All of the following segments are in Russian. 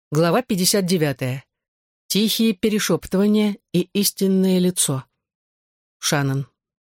Глава 59. Тихие перешептывания и истинное лицо. Шаннон.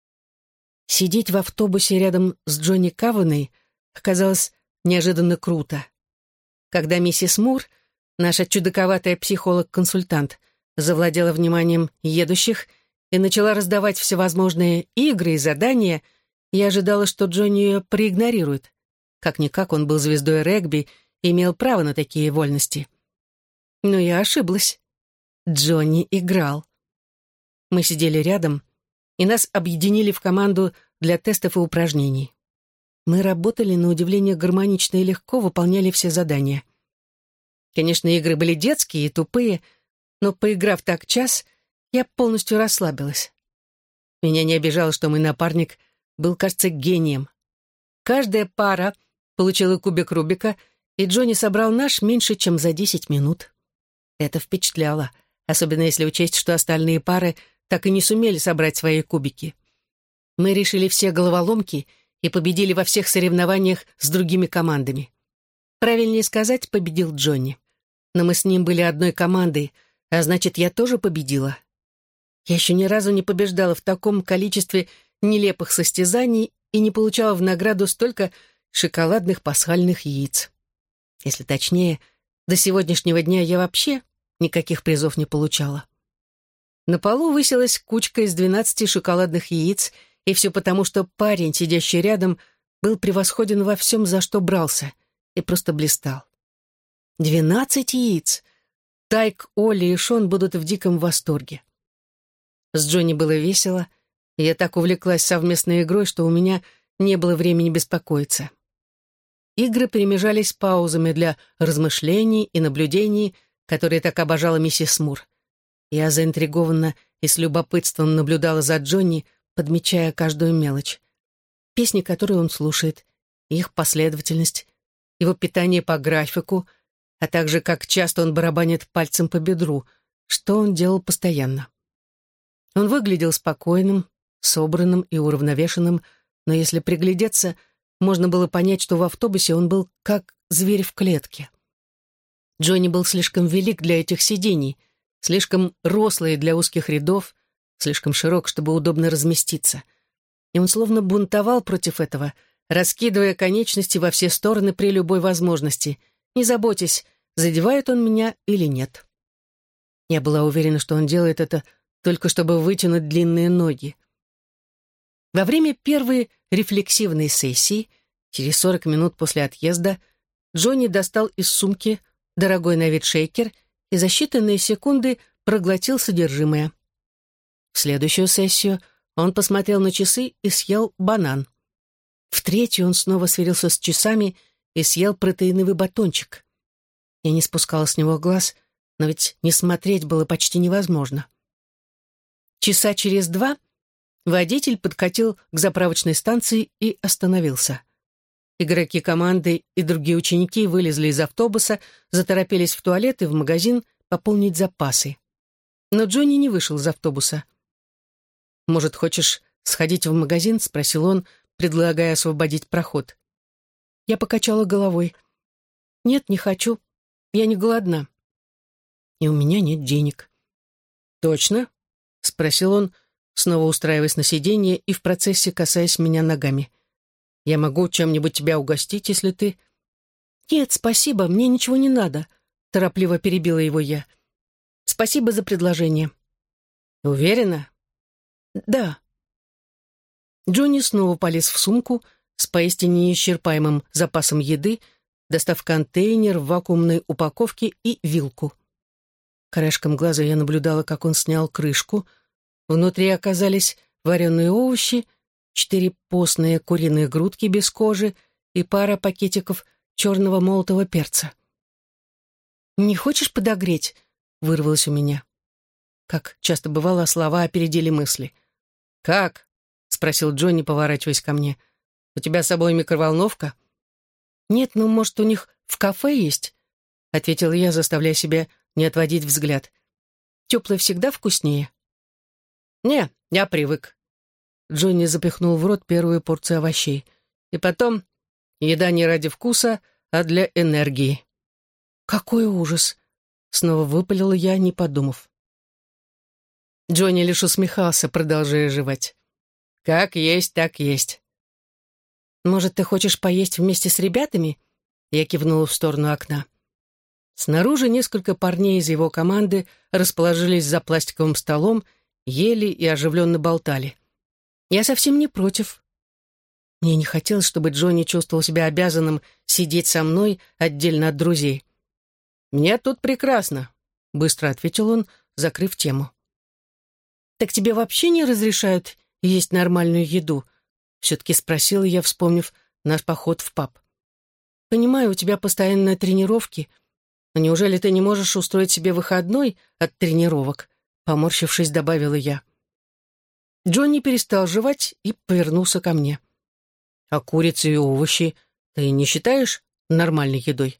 Сидеть в автобусе рядом с Джонни Каваной оказалось неожиданно круто. Когда миссис Мур, наша чудаковатая психолог-консультант, завладела вниманием едущих и начала раздавать всевозможные игры и задания, я ожидала, что Джонни ее проигнорирует. Как-никак он был звездой регби и имел право на такие вольности. Но я ошиблась. Джонни играл. Мы сидели рядом, и нас объединили в команду для тестов и упражнений. Мы работали, на удивление, гармонично и легко выполняли все задания. Конечно, игры были детские и тупые, но, поиграв так час, я полностью расслабилась. Меня не обижало, что мой напарник был, кажется, гением. Каждая пара получила кубик Рубика, и Джонни собрал наш меньше, чем за 10 минут. Это впечатляло, особенно если учесть, что остальные пары так и не сумели собрать свои кубики. Мы решили все головоломки и победили во всех соревнованиях с другими командами. Правильнее сказать, победил Джонни. Но мы с ним были одной командой, а значит, я тоже победила. Я еще ни разу не побеждала в таком количестве нелепых состязаний и не получала в награду столько шоколадных пасхальных яиц. Если точнее, до сегодняшнего дня я вообще никаких призов не получала. На полу высилась кучка из 12 шоколадных яиц, и все потому, что парень, сидящий рядом, был превосходен во всем, за что брался, и просто блистал. 12 яиц! Тайк, Олли и Шон будут в диком восторге. С Джонни было весело, и я так увлеклась совместной игрой, что у меня не было времени беспокоиться. Игры перемежались паузами для размышлений и наблюдений, которые так обожала миссис Мур. Я заинтригованно и с любопытством наблюдала за Джонни, подмечая каждую мелочь. Песни, которые он слушает, их последовательность, его питание по графику, а также как часто он барабанит пальцем по бедру, что он делал постоянно. Он выглядел спокойным, собранным и уравновешенным, но если приглядеться, можно было понять, что в автобусе он был как зверь в клетке. Джонни был слишком велик для этих сидений, слишком рослый для узких рядов, слишком широк, чтобы удобно разместиться. И он словно бунтовал против этого, раскидывая конечности во все стороны при любой возможности, не заботясь, задевает он меня или нет. Я была уверена, что он делает это только чтобы вытянуть длинные ноги. Во время первой рефлексивной сессии, через 40 минут после отъезда, Джонни достал из сумки дорогой на вид шейкер и за считанные секунды проглотил содержимое. В следующую сессию он посмотрел на часы и съел банан. В третью он снова сверился с часами и съел протеиновый батончик. Я не спускала с него глаз, но ведь не смотреть было почти невозможно. Часа через 2 водитель подкатил к заправочной станции и остановился. Игроки команды и другие ученики вылезли из автобуса, заторопились в туалет и в магазин пополнить запасы. Но Джонни не вышел из автобуса. «Может, хочешь сходить в магазин?» — спросил он, предлагая освободить проход. Я покачала головой. «Нет, не хочу. Я не голодна. И у меня нет денег». «Точно?» — спросил он, снова устраиваясь на сиденье и в процессе касаясь меня ногами. «Я могу чем-нибудь тебя угостить, если ты...» «Нет, спасибо, мне ничего не надо», — торопливо перебила его я. «Спасибо за предложение». «Уверена?» «Да». Джонни снова полез в сумку с поистине неисчерпаемым запасом еды, достав контейнер в вакуумной упаковке и вилку. Краешком глаза я наблюдала, как он снял крышку. Внутри оказались вареные овощи, 4 постные куриные грудки без кожи и пара пакетиков черного молотого перца. «Не хочешь подогреть?» — вырвалось у меня. Как часто бывало, слова опередили мысли. «Как?» — спросил Джонни, поворачиваясь ко мне. «У тебя с собой микроволновка?» «Нет, ну, может, у них в кафе есть?» — ответила я, заставляя себя не отводить взгляд. «Теплое всегда вкуснее». «Не, я привык». Джонни запихнул в рот первую порцию овощей. «И потом, еда не ради вкуса, а для энергии». Какой ужас! Снова выпалила я, не подумав. Джонни лишь усмехался, продолжая жевать. Как есть, так есть. Может, ты хочешь поесть вместе с ребятами? Я кивнула в сторону окна. Снаружи несколько парней из его команды расположились за пластиковым столом, ели и оживленно болтали. Я совсем не против. Мне не хотелось, чтобы Джонни чувствовал себя обязанным сидеть со мной отдельно от друзей. «Мне тут прекрасно», — быстро ответил он, закрыв тему. «Так тебе вообще не разрешают есть нормальную еду?» — все-таки спросила я, вспомнив наш поход в паб. «Понимаю, у тебя постоянные тренировки, но неужели ты не можешь устроить себе выходной от тренировок?» — поморщившись, добавила я. Джонни перестал жевать и повернулся ко мне. «А курицы и овощи ты не считаешь нормальной едой?»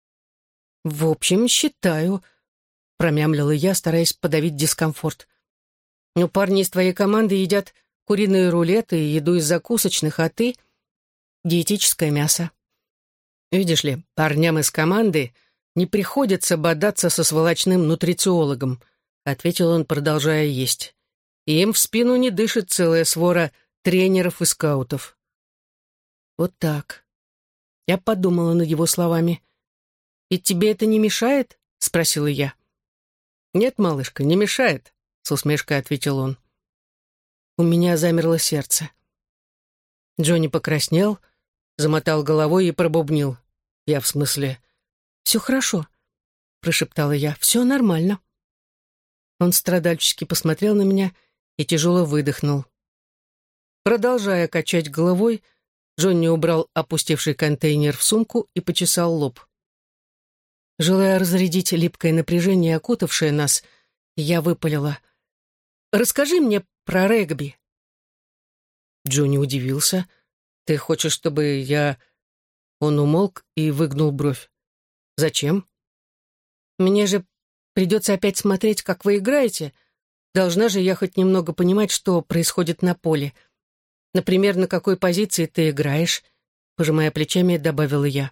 «В общем, считаю», — промямлила я, стараясь подавить дискомфорт. «Но парни из твоей команды едят куриные рулеты и еду из закусочных, а ты — диетическое мясо». «Видишь ли, парням из команды не приходится бодаться со сволочным нутрициологом», — ответил он, продолжая есть. «И им в спину не дышит целая свора тренеров и скаутов». Вот так. Я подумала над его словами. «И тебе это не мешает?» — спросила я. «Нет, малышка, не мешает», — с усмешкой ответил он. У меня замерло сердце. Джонни покраснел, замотал головой и пробубнил. Я в смысле... «Все хорошо», — прошептала я, — «все нормально». Он страдальчески посмотрел на меня и тяжело выдохнул. Продолжая качать головой, Джонни убрал опустевший контейнер в сумку и почесал лоб. Желая разрядить липкое напряжение, окутавшее нас, я выпалила. «Расскажи мне про регби». Джонни удивился. «Ты хочешь, чтобы я...» Он умолк и выгнул бровь. «Зачем?» «Мне же придется опять смотреть, как вы играете. Должна же я хоть немного понимать, что происходит на поле. Например, на какой позиции ты играешь?» Пожимая плечами, добавила я.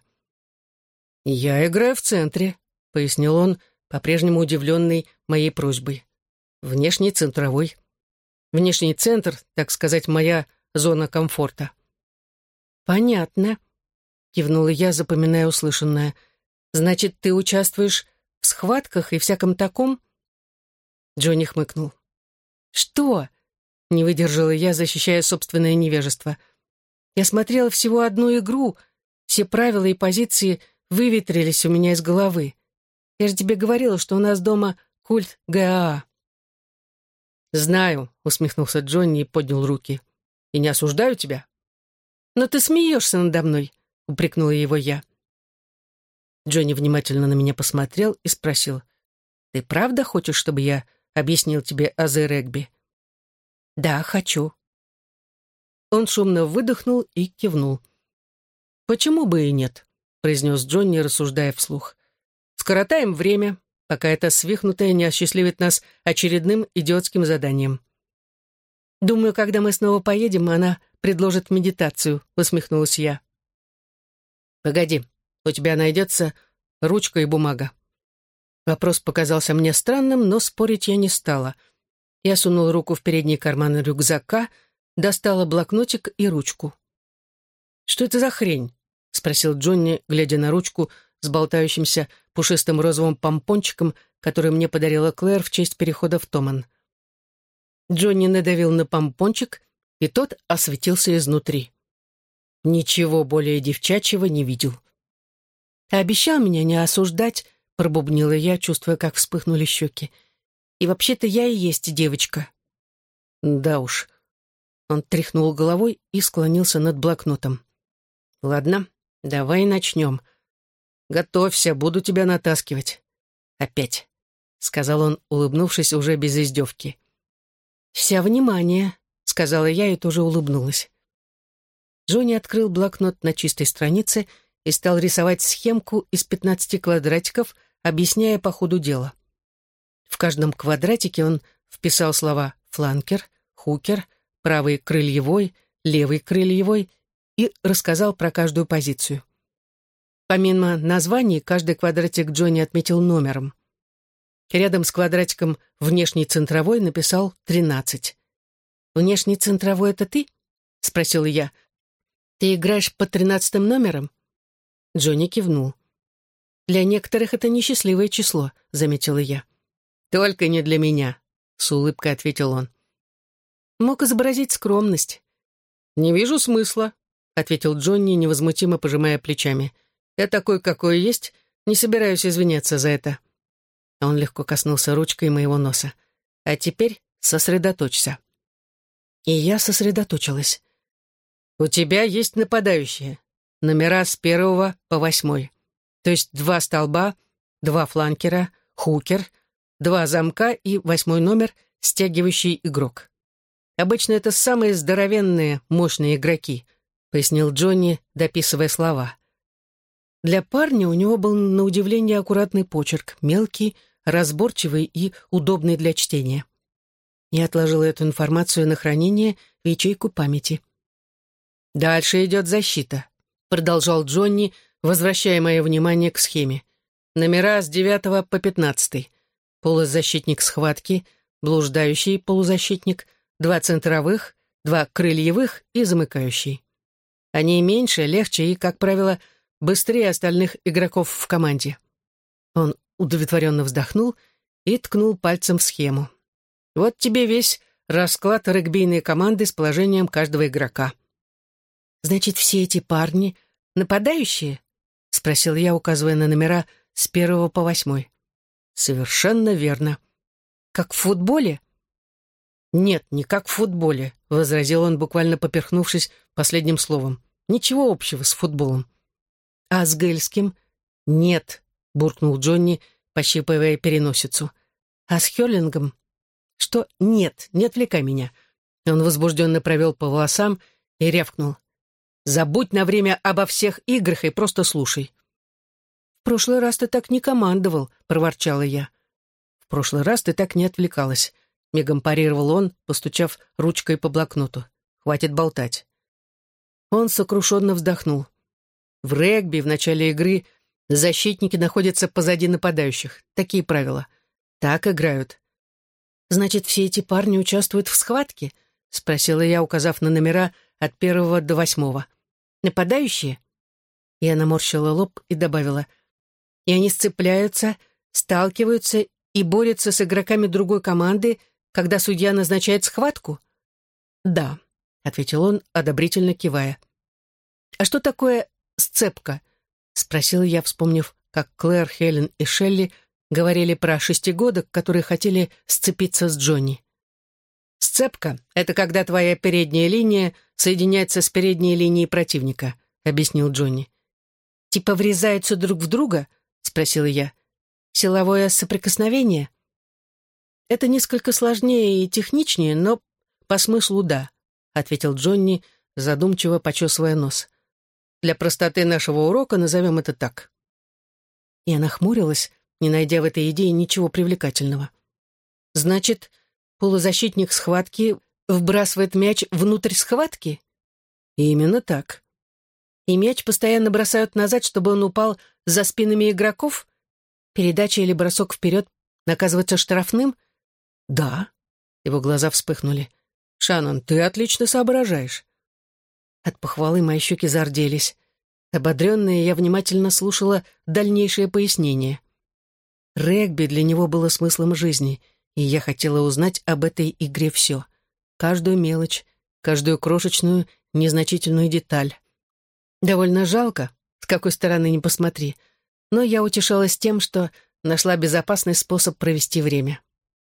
«Я играю в центре», — пояснил он, по-прежнему удивленный моей просьбой. «Внешний центровой. Внешний центр, так сказать, моя зона комфорта». «Понятно», — кивнула я, запоминая услышанное. «Значит, ты участвуешь в схватках и всяком таком?» Джонни хмыкнул. «Что?» — не выдержала я, защищая собственное невежество. «Я смотрела всего одну игру, все правила и позиции выветрились у меня из головы. Я же тебе говорила, что у нас дома культ ГАА». «Знаю», — усмехнулся Джонни и поднял руки. «И не осуждаю тебя». «Но ты смеешься надо мной», — упрекнула его я. Джонни внимательно на меня посмотрел и спросил. «Ты правда хочешь, чтобы я объяснил тебе азы регби?» «Да, хочу». Он шумно выдохнул и кивнул. «Почему бы и нет?» — произнес Джонни, рассуждая вслух. «Скоротаем время, пока эта свихнутая не осчастливит нас очередным идиотским заданием». «Думаю, когда мы снова поедем, она предложит медитацию», — усмехнулась я. «Погоди, у тебя найдется ручка и бумага». Вопрос показался мне странным, но спорить я не стала. Я сунула руку в передний карман рюкзака, достала блокнотик и ручку. «Что это за хрень?» — спросил Джонни, глядя на ручку с болтающимся пушистым розовым помпончиком, который мне подарила Клэр в честь перехода в Томан. Джонни надавил на помпончик, и тот осветился изнутри. Ничего более девчачьего не видел. «Ты обещал меня не осуждать», — пробубнила я, чувствуя, как вспыхнули щеки. «И вообще-то я и есть девочка». «Да уж». Он тряхнул головой и склонился над блокнотом. «Ладно, давай начнем. Готовься, буду тебя натаскивать. Опять», — сказал он, улыбнувшись уже без издевки. «Вся внимание», — сказала я и тоже улыбнулась. Джонни открыл блокнот на чистой странице и стал рисовать схемку из 15 квадратиков, объясняя по ходу дела. В каждом квадратике он вписал слова «фланкер», «хукер», «правый крыльевой», «левый крыльевой» и рассказал про каждую позицию. Помимо названий, каждый квадратик Джонни отметил номером. Рядом с квадратиком «внешний центровой» написал 13. «Внешний центровой — это ты?» — спросила я. «Ты играешь под 13-м номером?» Джонни кивнул. «Для некоторых это несчастливое число», — заметила я. «Только не для меня», — с улыбкой ответил он. Мог изобразить скромность. «Не вижу смысла», — ответил Джонни, невозмутимо пожимая плечами. «Я такой, какой есть, не собираюсь извиняться за это». Он легко коснулся ручкой моего носа. «А теперь сосредоточься». И я сосредоточилась. «У тебя есть нападающие. Номера с 1 по 8. То есть 2 столба, 2 фланкера, хукер, 2 замка и 8 номер — стягивающий игрок. Обычно это самые здоровенные, мощные игроки», — пояснил Джонни, дописывая слова. Для парня у него был на удивление аккуратный почерк, мелкий, разборчивый и удобный для чтения. Я отложила эту информацию на хранение в ячейку памяти. «Дальше идет защита», — продолжал Джонни, возвращая мое внимание к схеме. «Номера с 9 по 15. Полузащитник схватки, блуждающий полузащитник, 2 центровых, 2 крыльевых и замыкающий. Они меньше, легче и, как правило, быстрее остальных игроков в команде». Он удовлетворенно вздохнул и ткнул пальцем в схему. «Вот тебе весь расклад регбийной команды с положением каждого игрока». «Значит, все эти парни нападающие?» — спросил я, указывая на номера с 1 по 8. «Совершенно верно. Как в футболе?» «Нет, не как в футболе», — возразил он, буквально поперхнувшись последним словом. «Ничего общего с футболом». «А с гельским?» «Нет», — буркнул Джонни, пощипывая переносицу. «А с хёрлингом?» «Что? Нет, не отвлекай меня». Он возбужденно провел по волосам и рявкнул. «Забудь на время обо всех играх и просто слушай». «В прошлый раз ты так не командовал», — проворчала я. «В прошлый раз ты так не отвлекалась», — мигом парировал он, постучав ручкой по блокноту. «Хватит болтать». Он сокрушенно вздохнул. «В регби в начале игры защитники находятся позади нападающих. Такие правила. Так играют». «Значит, все эти парни участвуют в схватке?» — спросила я, указав на номера от 1 до 8. «Нападающие?» Я наморщила лоб и добавила. «И они сцепляются, сталкиваются и борются с игроками другой команды, когда судья назначает схватку?» «Да», — ответил он, одобрительно кивая. «А что такое сцепка?» — спросила я, вспомнив, как Клэр, Хелен и Шелли говорили про шестигодок, которые хотели сцепиться с Джонни. «Сцепка — это когда твоя передняя линия соединяется с передней линией противника», — объяснил Джонни. «Типа врезаются друг в друга?» — спросила я. «Силовое соприкосновение?» «Это несколько сложнее и техничнее, но по смыслу да», — ответил Джонни, задумчиво почесывая нос. «Для простоты нашего урока назовем это так». Я нахмурилась, не найдя в этой идее ничего привлекательного. «Значит, полузащитник схватки вбрасывает мяч внутрь схватки?» «Именно так». «И мяч постоянно бросают назад, чтобы он упал за спинами игроков? Передача или бросок вперед наказывается штрафным?» «Да». Его глаза вспыхнули. «Шаннон, ты отлично соображаешь». От похвалы мои щеки зарделись. Ободренная, я внимательно слушала дальнейшее пояснение. Регби для него было смыслом жизни, и я хотела узнать об этой игре все. Каждую мелочь, каждую крошечную, незначительную деталь. Довольно жалко, с какой стороны ни посмотри, но я утешалась тем, что нашла безопасный способ провести время.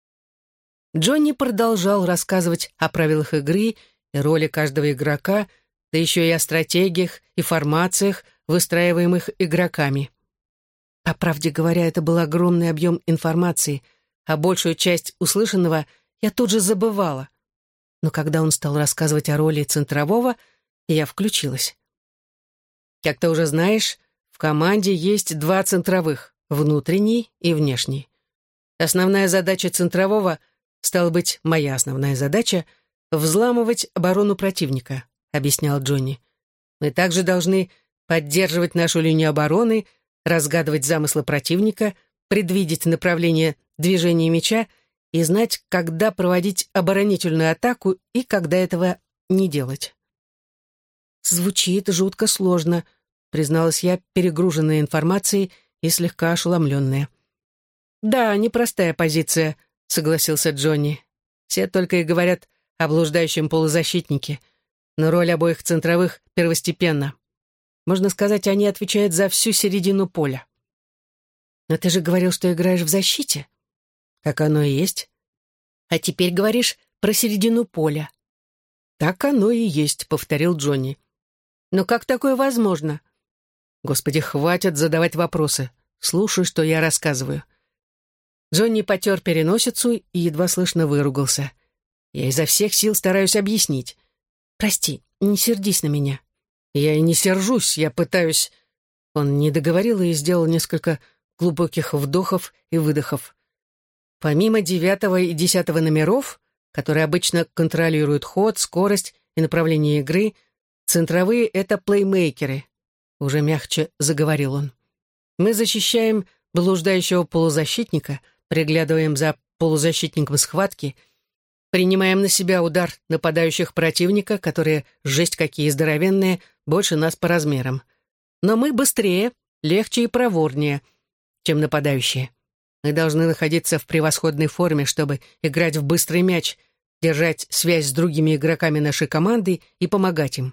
Джонни продолжал рассказывать о правилах игры и роли каждого игрока, да еще и о стратегиях и формациях, выстраиваемых игроками. По правде говоря, это был огромный объем информации, а большую часть услышанного я тут же забывала. Но когда он стал рассказывать о роли центрового, я включилась. Как ты уже знаешь, в команде есть 2 центровых, внутренний и внешний. Основная задача центрового, стала быть, моя основная задача, взламывать оборону противника, объяснял Джонни. Мы также должны поддерживать нашу линию обороны, разгадывать замыслы противника, предвидеть направление движения мяча и знать, когда проводить оборонительную атаку и когда этого не делать. «Звучит жутко сложно», — призналась я, перегруженная информацией и слегка ошеломленная. «Да, непростая позиция», — согласился Джонни. «Все только и говорят о блуждающем полузащитнике, но роль обоих центровых первостепенна. Можно сказать, они отвечают за всю середину поля». «Но ты же говорил, что играешь в защите». «Так оно и есть». «А теперь говоришь про середину поля». «Так оно и есть», — повторил Джонни. «Но как такое возможно?» «Господи, хватит задавать вопросы. Слушай, что я рассказываю». Джонни потер переносицу и едва слышно выругался. «Я изо всех сил стараюсь объяснить. Прости, не сердись на меня». «Я и не сержусь, я пытаюсь...» Он не договорил и сделал несколько глубоких вдохов и выдохов. Помимо 9 и 10 номеров, которые обычно контролируют ход, скорость и направление игры, центровые — это плеймейкеры, уже мягче заговорил он. Мы защищаем блуждающего полузащитника, приглядываем за полузащитником схватки, принимаем на себя удар нападающих противника, которые, жесть какие здоровенные, больше нас по размерам. Но мы быстрее, легче и проворнее, чем нападающие. Мы должны находиться в превосходной форме, чтобы играть в быстрый мяч, держать связь с другими игроками нашей команды и помогать им.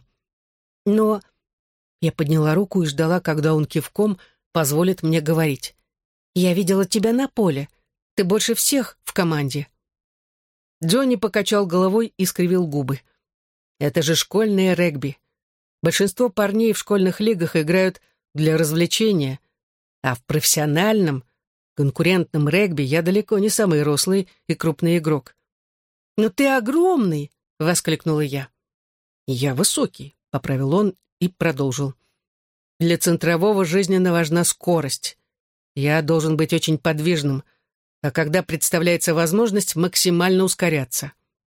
Но я подняла руку и ждала, когда он кивком позволит мне говорить. «Я видела тебя на поле. Ты больше всех в команде». Джонни покачал головой и скривил губы. «Это же школьное регби. Большинство парней в школьных лигах играют для развлечения, а в профессиональном, конкурентном регби я далеко не самый рослый и крупный игрок». «Но ты огромный!» — воскликнула я. «Я высокий», — поправил он и продолжил. «Для центрового жизненно важна скорость. Я должен быть очень подвижным, а когда представляется возможность, максимально ускоряться».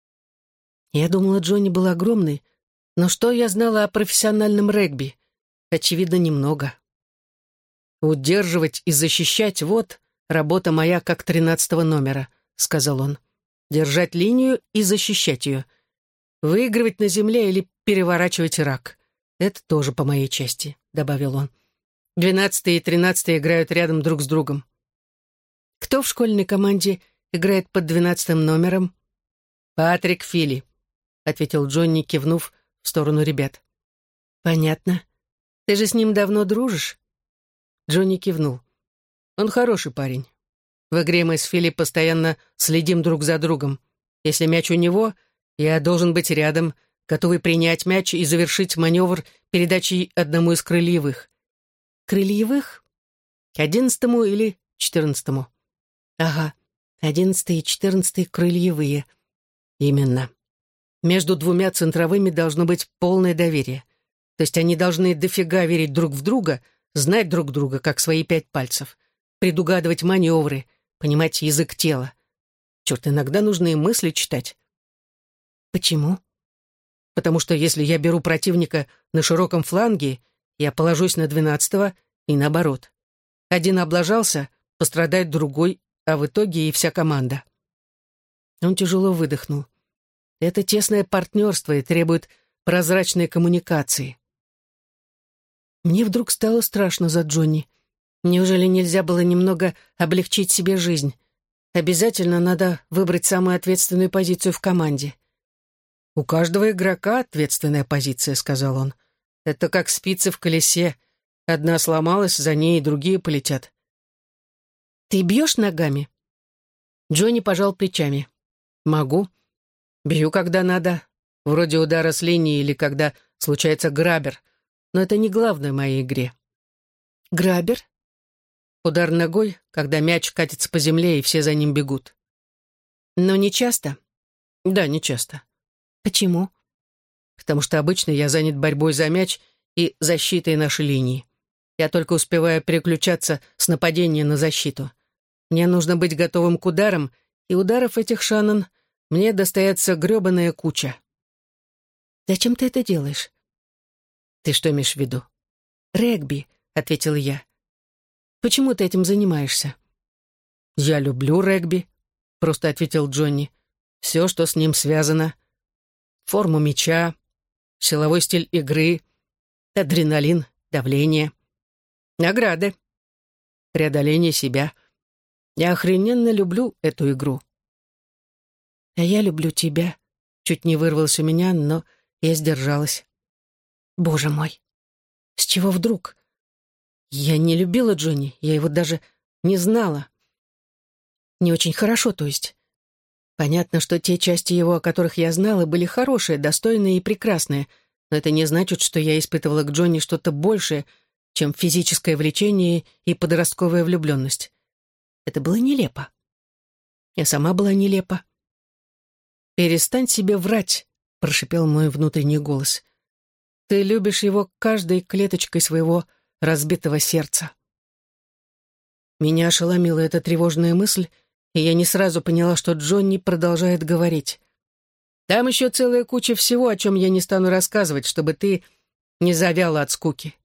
Я думала, Джонни был огромный, но что я знала о профессиональном регби? Очевидно, немного. «Удерживать и защищать — вот работа моя как 13 номера», — сказал он. «Держать линию и защищать ее. Выигрывать на земле или переворачивать рак. Это тоже по моей части», — добавил он. 12 и 13 играют рядом друг с другом. «Кто в школьной команде играет под 12 номером?» «Патрик Филли», — ответил Джонни, кивнув в сторону ребят. «Понятно. Ты же с ним давно дружишь?» Джонни кивнул. «Он хороший парень. В игре мы с Филли постоянно следим друг за другом. Если мяч у него, я должен быть рядом, готовый принять мяч и завершить маневр передачей одному из крыльевых». «Крыльевых? К 11 или 14? «Ага, 11 и 14 крыльевые». «Именно. Между двумя центровыми должно быть полное доверие. То есть они должны дофига верить друг в друга, знать друг друга, как свои 5 пальцев, предугадывать маневры, понимать язык тела. Черт, иногда нужно и мысли читать». «Почему?» «Потому что если я беру противника на широком фланге, я положусь на 12-го и наоборот. Один облажался, пострадает другой, а в итоге и вся команда». Он тяжело выдохнул. «Это тесное партнерство и требует прозрачной коммуникации». Мне вдруг стало страшно за Джонни. Неужели нельзя было немного облегчить себе жизнь? Обязательно надо выбрать самую ответственную позицию в команде. «У каждого игрока ответственная позиция», — сказал он. «Это как спицы в колесе. Одна сломалась, за ней и другие полетят». «Ты бьешь ногами?» Джонни пожал плечами. «Могу. Бью, когда надо. Вроде удара с линии или когда случается грабер. Но это не главное в моей игре». «Грабер?» «Удар ногой, когда мяч катится по земле и все за ним бегут». «Но не часто?» «Да, не часто». «Почему?» «Потому что обычно я занят борьбой за мяч и защитой нашей линии. Я только успеваю переключаться с нападения на защиту. Мне нужно быть готовым к ударам, и ударов этих, Шаннон, мне достается грёбаная куча». «Зачем ты это делаешь?» «Ты что имеешь в виду?» «Регби», — ответила я. «Почему ты этим занимаешься?» «Я люблю регби», — просто ответил Джонни. «Все, что с ним связано. Форму мяча, силовой стиль игры, адреналин, давление, награды, преодоление себя. Я охрененно люблю эту игру». «А я люблю тебя», — чуть не вырвалось у меня, но я сдержалась. «Боже мой, с чего вдруг? Я не любила Джонни, я его даже не знала. Не очень хорошо, то есть. Понятно, что те части его, о которых я знала, были хорошие, достойные и прекрасные, но это не значит, что я испытывала к Джонни что-то большее, чем физическое влечение и подростковая влюбленность. Это было нелепо. Я сама была нелепа. «Перестань себе врать», — прошипел мой внутренний голос. «Ты любишь его каждой клеточкой своего разбитого сердца». Меня ошеломила эта тревожная мысль, и я не сразу поняла, что Джонни продолжает говорить. «Там еще целая куча всего, о чем я не стану рассказывать, чтобы ты не завяла от скуки».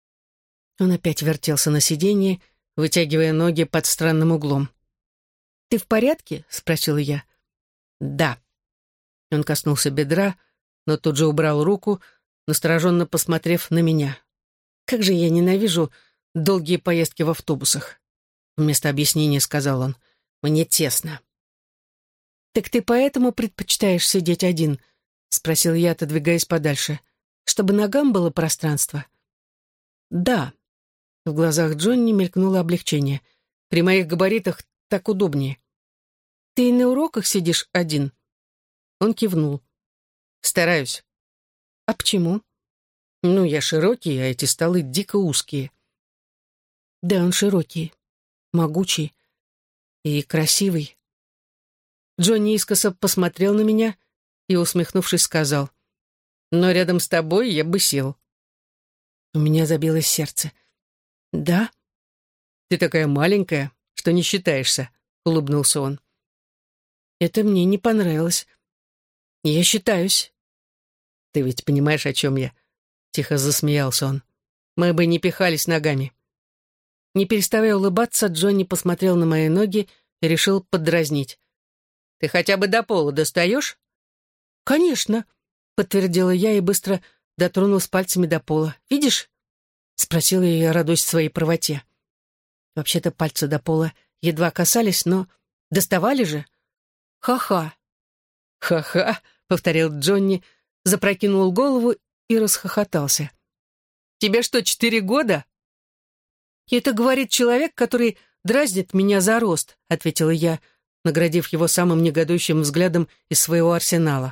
Он опять вертелся на сиденье, вытягивая ноги под странным углом. «Ты в порядке?» — спросила я. «Да». Он коснулся бедра, но тут же убрал руку, настороженно посмотрев на меня. «Как же я ненавижу долгие поездки в автобусах!» Вместо объяснения сказал он. «Мне тесно». «Так ты поэтому предпочитаешь сидеть один?» — спросил я, отодвигаясь подальше. «Чтобы ногам было пространство?» «Да». В глазах Джонни мелькнуло облегчение. «При моих габаритах так удобнее». «Ты и на уроках сидишь один?» Он кивнул. «Стараюсь». «А почему?» «Ну, я широкий, а эти столы дико узкие». «Да, он широкий, могучий и красивый». Джонни искоса посмотрел на меня и, усмехнувшись, сказал: «Но рядом с тобой я бы сел». У меня забилось сердце. «Да?» «Ты такая маленькая, что не считаешься», — улыбнулся он. Это мне не понравилось. «Я считаюсь». «Ты ведь понимаешь, о чем я?» — тихо засмеялся он. «Мы бы не пихались ногами». Не переставая улыбаться, Джонни посмотрел на мои ноги и решил поддразнить. «Ты хотя бы до пола достаешь?» «Конечно», — подтвердила я и быстро дотронулась пальцами до пола. «Видишь?» — спросила я, радуясь своей правоте. Вообще-то пальцы до пола едва касались, но доставали же. «Ха-ха». «Ха-ха», — повторил Джонни, запрокинул голову и расхохотался. «Тебе что, 4 года?» «Это говорит человек, который дразнит меня за рост», — ответила я, наградив его самым негодующим взглядом из своего арсенала.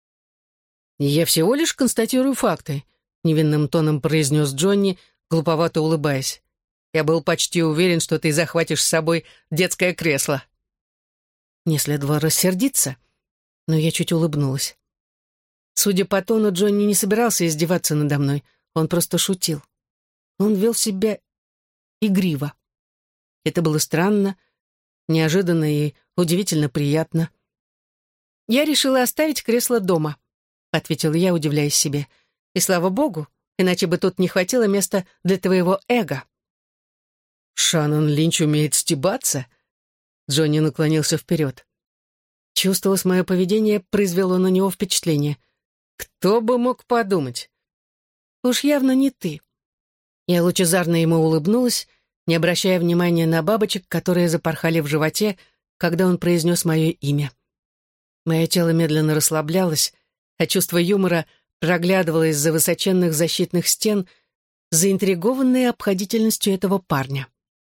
«Я всего лишь констатирую факты», — невинным тоном произнес Джонни, глуповато улыбаясь. «Я был почти уверен, что ты захватишь с собой детское кресло». Мне следовало рассердиться, но я чуть улыбнулась. Судя по тону, Джонни не собирался издеваться надо мной, он просто шутил. Он вел себя игриво. Это было странно, неожиданно и удивительно приятно. «Я решила оставить кресло дома», — ответила я, удивляясь себе. «И слава богу, иначе бы тут не хватило места для твоего эго». «Шаннон Линч умеет стебаться?» Джонни наклонился вперед. Чувствовалось, мое поведение произвело на него впечатление. «Кто бы мог подумать?» «Уж явно не ты». Я лучезарно ему улыбнулась, не обращая внимания на бабочек, которые запорхали в животе, когда он произнес мое имя. Мое тело медленно расслаблялось, а чувство юмора проглядывало из-за высоченных защитных стен, заинтригованное обходительностью этого парня.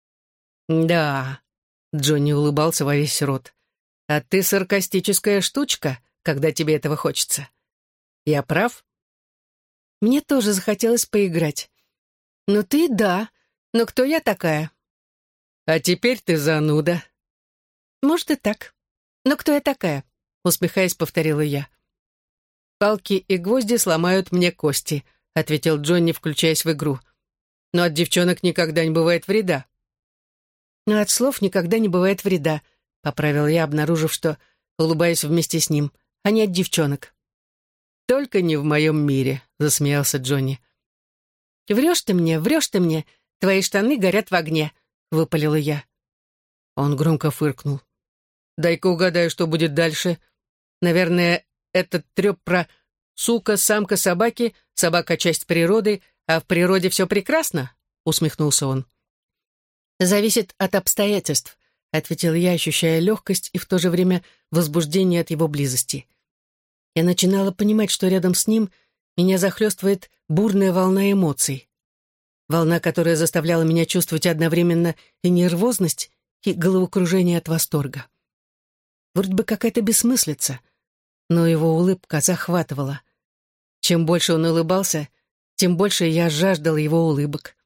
«Да», — Джонни улыбался во весь рот, — «а ты саркастическая штучка, когда тебе этого хочется. Я прав?» Мне тоже захотелось поиграть. «Ну ты — да, но кто я такая?» «А теперь ты зануда». «Может и так. Но кто я такая?» — усмехаясь, повторила я. «Палки и гвозди сломают мне кости», — ответил Джонни, включаясь в игру. «Но от девчонок никогда не бывает вреда». «Но от слов никогда не бывает вреда», — поправил я, обнаружив, что улыбаюсь вместе с ним, а не от девчонок. «Только не в моем мире», — засмеялся Джонни. врешь ты мне, твои штаны горят в огне», — выпалила я. Он громко фыркнул. «Дай-ка угадаю, что будет дальше. Наверное, этот треп про сука, самка собаки, собака — часть природы, а в природе все прекрасно?» — усмехнулся он. «Зависит от обстоятельств», — ответил я, ощущая легкость и в то же время возбуждение от его близости. Я начинала понимать, что рядом с ним меня захлестывает бурная волна эмоций. Волна, которая заставляла меня чувствовать одновременно и нервозность, и головокружение от восторга. Вроде бы какая-то бессмыслица, но его улыбка захватывала. Чем больше он улыбался, тем больше я жаждала его улыбок.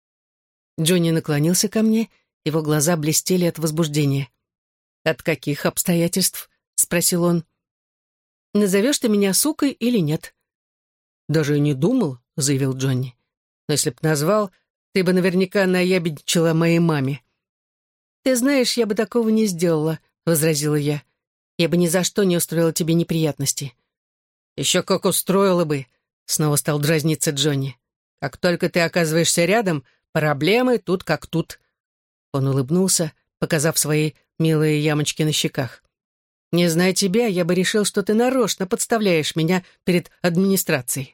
Джонни наклонился ко мне, его глаза блестели от возбуждения. «От каких обстоятельств?» — спросил он. «Назовешь ты меня сукой или нет?» «Даже и не думал», — заявил Джонни. «Но если б назвал, ты бы наверняка наябедничала моей маме». «Ты знаешь, я бы такого не сделала», — возразила я. «Я бы ни за что не устроила тебе неприятности». «Еще как устроила бы», — снова стал дразниться Джонни. «Как только ты оказываешься рядом, проблемы тут как тут». Он улыбнулся, показав свои милые ямочки на щеках. «Не зная тебя, я бы решил, что ты нарочно подставляешь меня перед администрацией».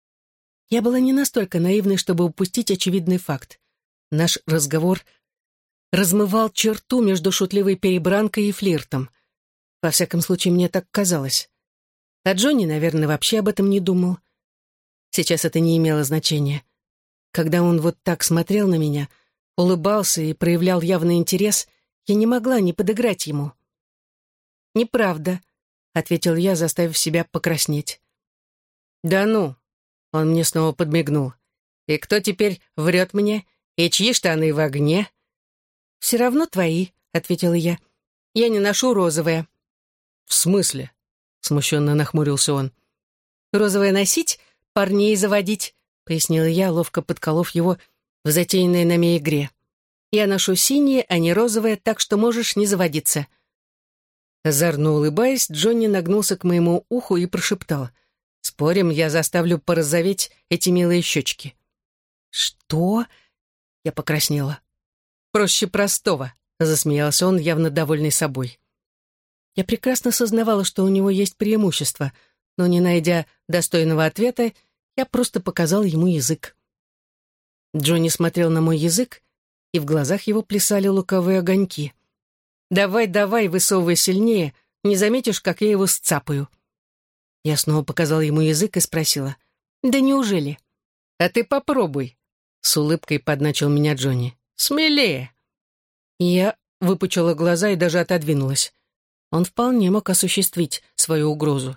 Я была не настолько наивной, чтобы упустить очевидный факт. Наш разговор размывал черту между шутливой перебранкой и флиртом. Во всяком случае, мне так казалось. А Джонни, наверное, вообще об этом не думал. Сейчас это не имело значения. Когда он вот так смотрел на меня, улыбался и проявлял явный интерес, я не могла не подыграть ему. «Неправда», — ответил я, заставив себя покраснеть. «Да ну!» — он мне снова подмигнул. «И кто теперь врет мне? И чьи штаны в огне?» «Все равно твои», — ответила я. «Я не ношу розовое». «В смысле?» — смущенно нахмурился он. «Розовое носить, парней заводить», — пояснила я, ловко подколов его в затеянной нами игре. «Я ношу синее, а не розовое, так что можешь не заводиться». Озорно улыбаясь, Джонни нагнулся к моему уху и прошептал: «Спорим, я заставлю порозоветь эти милые щечки». «Что?» — я покраснела. «Проще простого», — засмеялся он, явно довольный собой. Я прекрасно сознавала, что у него есть преимущество, но, не найдя достойного ответа, я просто показал ему язык. Джонни смотрел на мой язык, и в глазах его плясали луковые огоньки. «Давай, давай, высовывай сильнее, не заметишь, как я его сцапаю». Я снова показала ему язык и спросила: «Да неужели?» «А ты попробуй», — с улыбкой подначил меня Джонни. «Смелее». Я выпучила глаза и даже отодвинулась. Он вполне мог осуществить свою угрозу.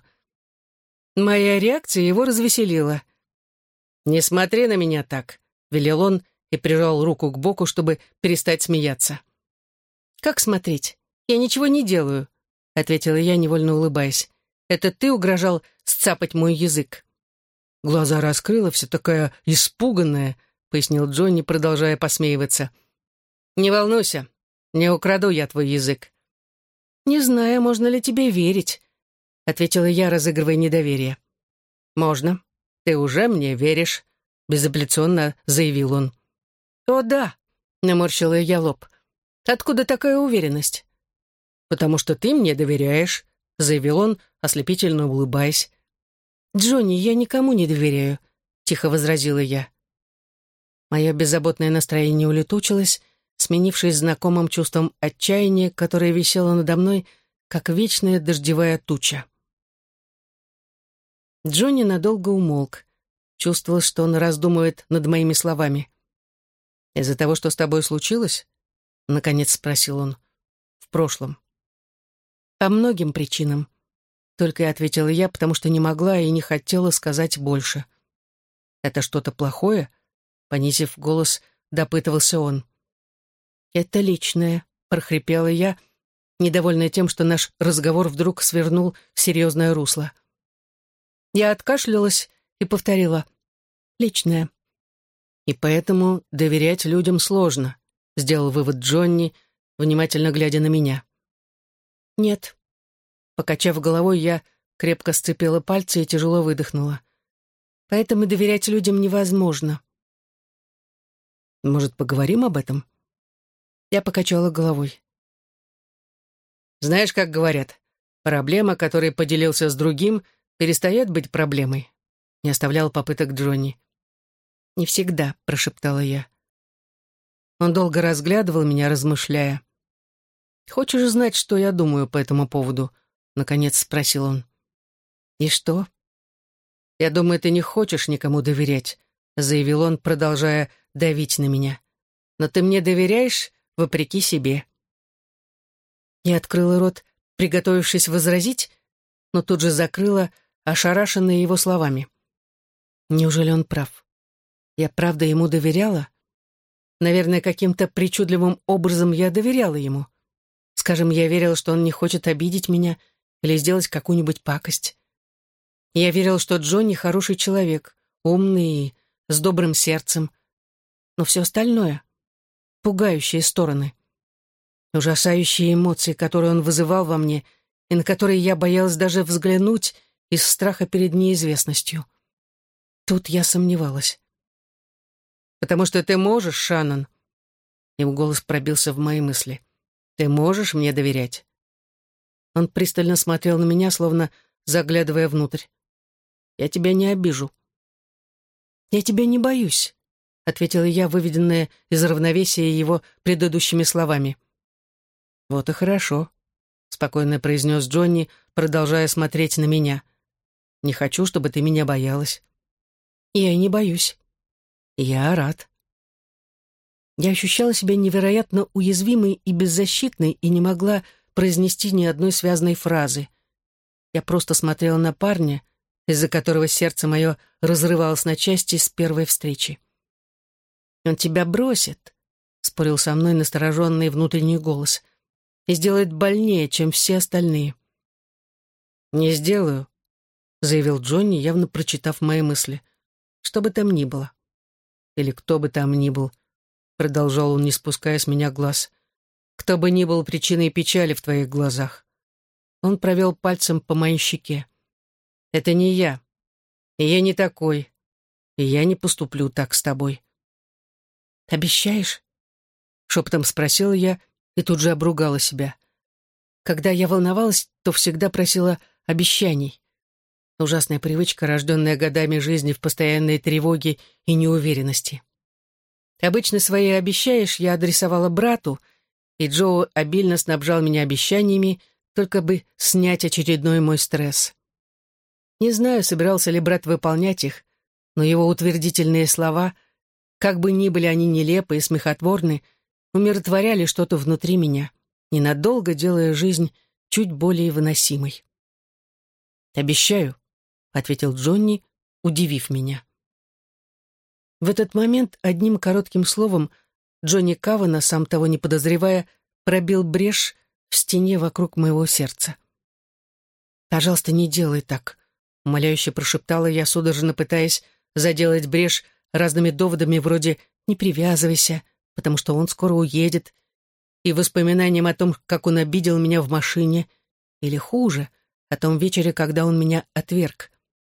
Моя реакция его развеселила. «Не смотри на меня так», — велел он и прижал руку к боку, чтобы перестать смеяться. «Как смотреть? Я ничего не делаю», — ответила я, невольно улыбаясь. «Это ты угрожал сцапать мой язык». «Глаза раскрыла, вся такая испуганная», — пояснил Джонни, продолжая посмеиваться. «Не волнуйся, не украду я твой язык». «Не знаю, можно ли тебе верить», — ответила я, разыгрывая недоверие. «Можно. Ты уже мне веришь», — безапелляционно заявил он. «О, да», — наморщила я лоб. «Откуда такая уверенность?» «Потому что ты мне доверяешь», — заявил он, ослепительно улыбаясь. «Джонни, я никому не доверяю», — тихо возразила я. Мое беззаботное настроение улетучилось, сменившись знакомым чувством отчаяния, которое висело надо мной, как вечная дождевая туча. Джонни надолго умолк. Чувствовал, что он раздумывает над моими словами. «Из-за того, что с тобой случилось?» — наконец спросил он. «В прошлом». «По многим причинам», — только и ответила я, потому что не могла и не хотела сказать больше. «Это что-то плохое?» — понизив голос, допытывался он. «Это личное», — прохрипела я, недовольная тем, что наш разговор вдруг свернул в серьезное русло. Я откашлялась и повторила: «Личное». «И поэтому доверять людям сложно», — сделал вывод Джонни, внимательно глядя на меня. «Нет». Покачав головой, я крепко сцепила пальцы и тяжело выдохнула. «Поэтому доверять людям невозможно. Может, поговорим об этом?» Я покачала головой. «Знаешь, как говорят, проблема, которой поделился с другим, перестает быть проблемой», — не оставлял попыток Джонни. «Не всегда», — прошептала я. Он долго разглядывал меня, размышляя. «Хочешь знать, что я думаю по этому поводу?» — наконец спросил он. «И что?» «Я думаю, ты не хочешь никому доверять», — заявил он, продолжая давить на меня. «Но ты мне доверяешь, вопреки себе». Я открыла рот, приготовившись возразить, но тут же закрыла, ошарашенная его словами. Неужели он прав? Я правда ему доверяла? Наверное, каким-то причудливым образом я доверяла ему. Скажем, я верила, что он не хочет обидеть меня или сделать какую-нибудь пакость. Я верила, что Джонни хороший человек, умный и с добрым сердцем. Но все остальное — пугающие стороны. Ужасающие эмоции, которые он вызывал во мне, и на которые я боялась даже взглянуть из страха перед неизвестностью. Тут я сомневалась. «Потому что ты можешь, Шаннон». Его голос пробился в мои мысли. «Ты можешь мне доверять?» Он пристально смотрел на меня, словно заглядывая внутрь. «Я тебя не обижу». «Я тебя не боюсь», — ответила я, выведенная из равновесия его предыдущими словами. «Вот и хорошо», — спокойно произнес Джонни, продолжая смотреть на меня. «Не хочу, чтобы ты меня боялась». «Я и не боюсь». «Я рад». Я ощущала себя невероятно уязвимой и беззащитной и не могла произнести ни одной связанной фразы. Я просто смотрела на парня, из-за которого сердце мое разрывалось на части с первой встречи. «Он тебя бросит», — спорил со мной настороженный внутренний голос, «и сделает больнее, чем все остальные». «Не сделаю», — заявил Джонни, явно прочитав мои мысли. «Что бы там ни было». «Или кто бы там ни был», — продолжал он, не спуская с меня глаз, «кто бы ни был причиной печали в твоих глазах». Он провел пальцем по моей щеке. «Это не я. И я не такой. И я не поступлю так с тобой». «Обещаешь?» — шепотом спросила я и тут же обругала себя. Когда я волновалась, то всегда просила обещаний. Ужасная привычка, рожденная годами жизни в постоянной тревоге и неуверенности. Обычно свои «обещаешь» я адресовала брату, и Джо обильно снабжал меня обещаниями, только бы снять очередной мой стресс. Не знаю, собирался ли брат выполнять их, но его утвердительные слова, как бы ни были они нелепы и смехотворны, умиротворяли что-то внутри меня, ненадолго делая жизнь чуть более выносимой. «Обещаю», — ответил Джонни, удивив меня. В этот момент одним коротким словом Джонни Кавана, сам того не подозревая, пробил брешь в стене вокруг моего сердца. «Пожалуйста, не делай так», — умоляюще прошептала я, судорожно пытаясь заделать брешь разными доводами вроде «не привязывайся», потому что он скоро уедет, и воспоминанием о том, как он обидел меня в машине, или хуже, о том вечере, когда он меня отверг.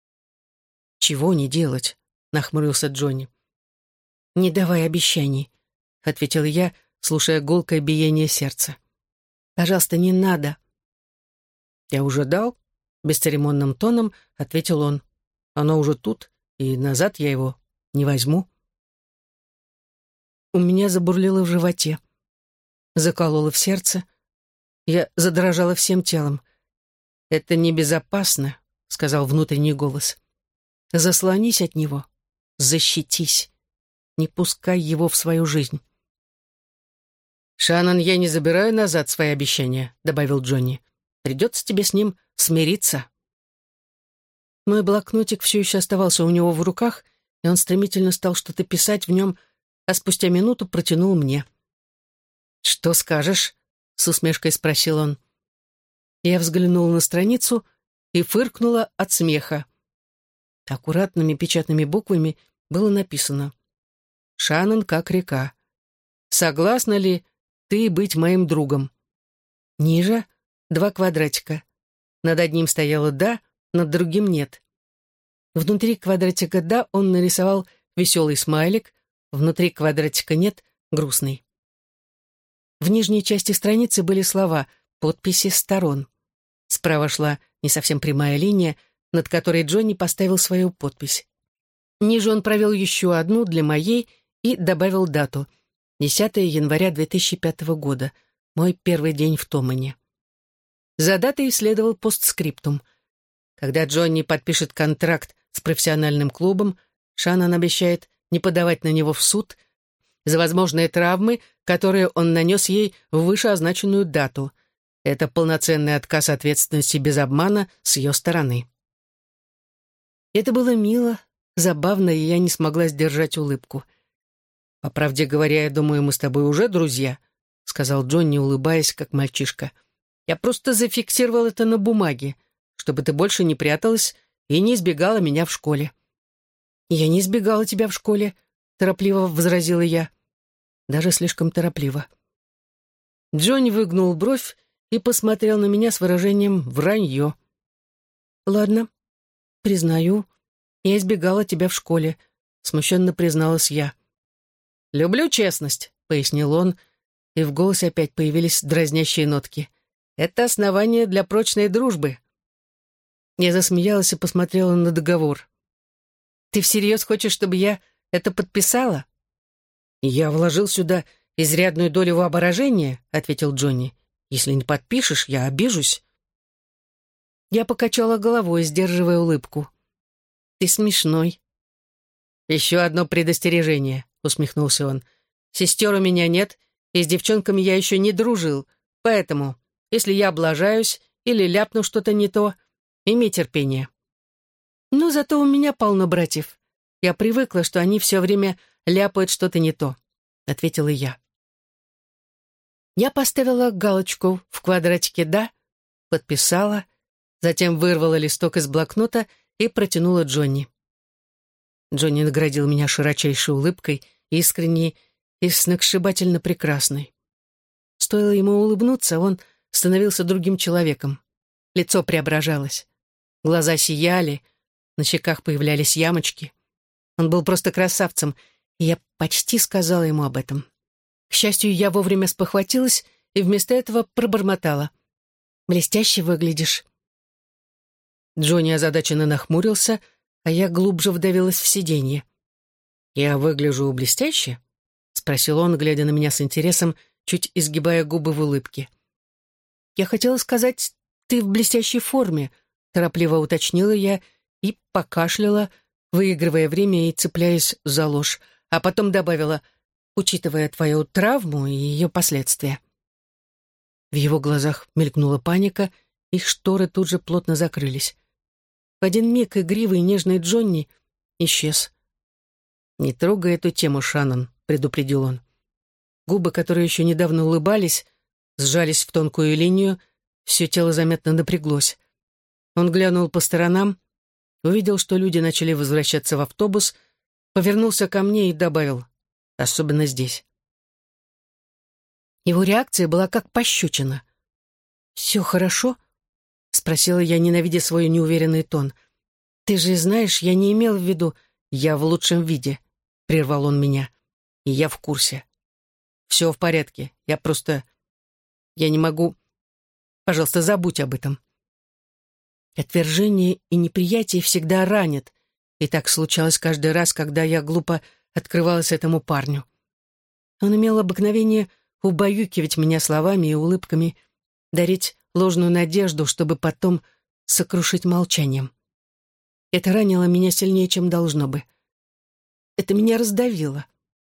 «Чего не делать?» — нахмурился Джонни. «Не давай обещаний», — ответила я, слушая гулкое биение сердца. «Пожалуйста, не надо». «Я уже дал», — бесцеремонным тоном ответил он. «Оно уже тут, и назад я его не возьму». У меня забурлило в животе, закололо в сердце. Я задрожала всем телом. «Это небезопасно», — сказал внутренний голос. «Заслонись от него, защитись, не пускай его в свою жизнь». «Шаннон, я не забираю назад свои обещания», — добавил Джонни. «Придется тебе с ним смириться». Мой блокнотик все еще оставался у него в руках, и он стремительно стал что-то писать в нем, а спустя минуту протянул мне. «Что скажешь?» — с усмешкой спросил он. Я взглянула на страницу и фыркнула от смеха. Аккуратными печатными буквами было написано: «Шаннон как река. Согласна ли ты быть моим другом?» Ниже 2 квадратика. Над одним стояло «да», над другим «нет». Внутри квадратика «да» он нарисовал веселый смайлик, внутри квадратика нет, грустный. В нижней части страницы были слова «Подписи сторон». Справа шла не совсем прямая линия, над которой Джонни поставил свою подпись. Ниже он провел еще одну для моей и добавил дату — 10 января 2005 года, мой первый день в Томане. За датой следовал постскриптум. Когда Джонни подпишет контракт с профессиональным клубом, Шаннон обещает не подавать на него в суд за возможные травмы, которые он нанес ей в вышеозначенную дату. Это полноценный отказ ответственности без обмана с ее стороны. Это было мило, забавно, и я не смогла сдержать улыбку. «По правде говоря, я думаю, мы с тобой уже друзья», — сказал Джонни, улыбаясь, как мальчишка. «Я просто зафиксировал это на бумаге, чтобы ты больше не пряталась и не избегала меня в школе». «Я не избегала тебя в школе», — торопливо возразила я. Даже слишком торопливо. Джонни выгнул бровь и посмотрел на меня с выражением «вранье». «Ладно, признаю, я избегала тебя в школе», — смущенно призналась я. «Люблю честность», — пояснил он, и в голосе опять появились дразнящие нотки. «Это основание для прочной дружбы». Я засмеялась и посмотрела на договор. «Ты всерьез хочешь, чтобы я это подписала?» «Я вложил сюда изрядную долю воображения», — ответил Джонни. «Если не подпишешь, я обижусь». Я покачала головой, сдерживая улыбку. «Ты смешной». «Еще одно предостережение», — усмехнулся он. «Сестер у меня нет, и с девчонками я еще не дружил, поэтому, если я облажаюсь или ляпну что-то не то, имей терпение». «Ну, зато у меня полно братьев. Я привыкла, что они все время ляпают что-то не то», — ответила я. Я поставила галочку в квадратике «Да», подписала, затем вырвала листок из блокнота и протянула Джонни. Джонни наградил меня широчайшей улыбкой, искренней и сногсшибательно прекрасной. Стоило ему улыбнуться, он становился другим человеком. Лицо преображалось. Глаза сияли, на щеках появлялись ямочки. Он был просто красавцем, и я почти сказала ему об этом. К счастью, я вовремя спохватилась и вместо этого пробормотала. «Блестяще выглядишь». Джонни озадаченно нахмурился, а я глубже вдавилась в сиденье. «Я выгляжу блестяще?» — спросил он, глядя на меня с интересом, чуть изгибая губы в улыбке. «Я хотела сказать, ты в блестящей форме», — торопливо уточнила я и покашляла, выигрывая время и цепляясь за ложь, а потом добавила, учитывая твою травму и ее последствия. В его глазах мелькнула паника, и шторы тут же плотно закрылись. В один миг игривый и нежный Джонни исчез. «Не трогай эту тему, Шаннон», — предупредил он. Губы, которые еще недавно улыбались, сжались в тонкую линию, все тело заметно напряглось. Он глянул по сторонам, увидел, что люди начали возвращаться в автобус, повернулся ко мне и добавил: «Особенно здесь». Его реакция была как пощечина. «Все хорошо?» — спросила я, ненавидя свой неуверенный тон. «Ты же знаешь, я не имел в виду...» «Я в лучшем виде», — прервал он меня. «И я в курсе. Все в порядке. Я не могу... Пожалуйста, забудь об этом». Отвержение и неприятие всегда ранят, и так случалось каждый раз, когда я глупо открывалась этому парню. Он имел обыкновение убаюкивать меня словами и улыбками, дарить ложную надежду, чтобы потом сокрушить молчанием. Это ранило меня сильнее, чем должно бы. Это меня раздавило.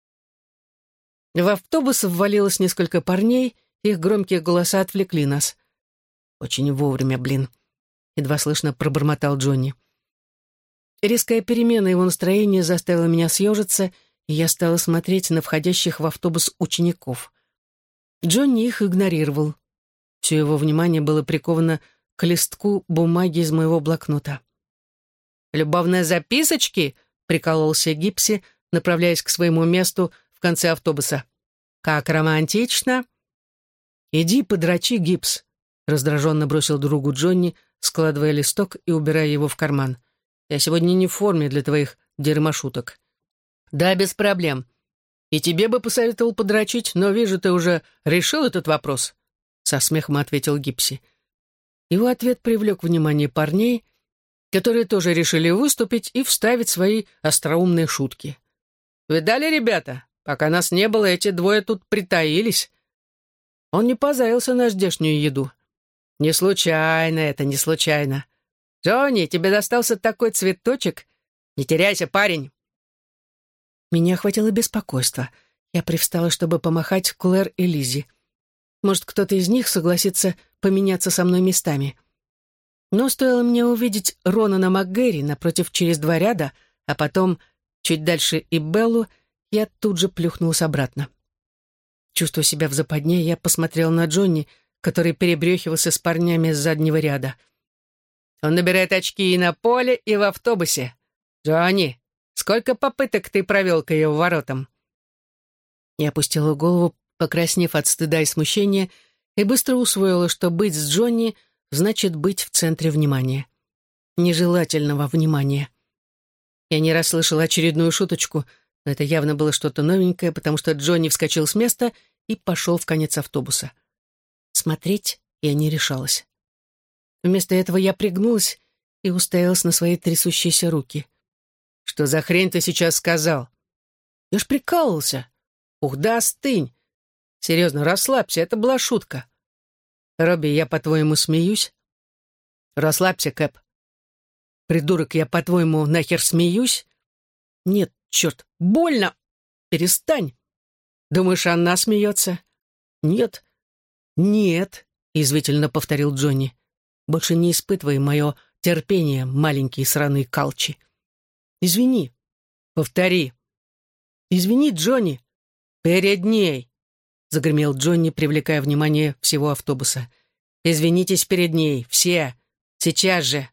В автобус ввалилось несколько парней, их громкие голоса отвлекли нас. «Очень вовремя, блин», — едва слышно пробормотал Джонни. Резкая перемена его настроения заставила меня съежиться, и я стала смотреть на входящих в автобус учеников. Джонни их игнорировал. Все его внимание было приковано к листку бумаги из моего блокнота. «Любовные записочки?» — прикололся Гипси, направляясь к своему месту в конце автобуса. «Как романтично!» «Иди подрачи, Гипс», — раздраженно бросил другу Джонни, складывая листок и убирая его в карман. «Я сегодня не в форме для твоих дерьмошуток». «Да, без проблем. «И тебе бы посоветовал подрочить, но вижу, ты уже решил этот вопрос», — со смехом ответил Гипси. Его ответ привлек внимание парней, которые тоже решили выступить и вставить свои остроумные шутки. «Видали, ребята? Пока нас не было, эти двое тут притаились. Он не позарился на здешнюю еду. Не случайно это, не случайно. Джонни, тебе достался такой цветочек? Не теряйся, парень!» Меня охватило беспокойство. Я привстала, чтобы помахать Клэр и Лиззи. Может, кто-то из них согласится поменяться со мной местами. Но стоило мне увидеть Ронана МакГэри напротив через 2 ряда, а потом чуть дальше и Беллу, я тут же плюхнулась обратно. Чувствуя себя в западне, я посмотрела на Джонни, который перебрехивался с парнями с заднего ряда. «Он набирает очки и на поле, и в автобусе. Джонни, сколько попыток ты провел к ее воротам?» Я опустила голову, покраснев от стыда и смущения, и быстро усвоила, что быть с Джонни значит быть в центре внимания. Нежелательного внимания. Я не раз слышала очередную шуточку, но это явно было что-то новенькое, потому что Джонни вскочил с места и пошел в конец автобуса. Смотреть я не решалась. Вместо этого я пригнулась и уставилась на свои трясущиеся руки. «Что за хрень ты сейчас сказал?» «Я ж прикалывался». «Ух, да остынь! Серьезно, расслабься, это была шутка». «Робби, я, по-твоему, смеюсь?» «Расслабься, Кэп». «Придурок, я, по-твоему, нахер смеюсь?» «Нет, черт, больно! Перестань!» «Думаешь, она смеется?» «Нет». «Нет», — язвительно повторил Джонни. «Больше не испытывай мое терпение, маленький сраный Калчи». «Извини». «Повтори». «Извини, Джонни». «Перед ней», — загремел Джонни, привлекая внимание всего автобуса. «Извинитесь перед ней, все, сейчас же».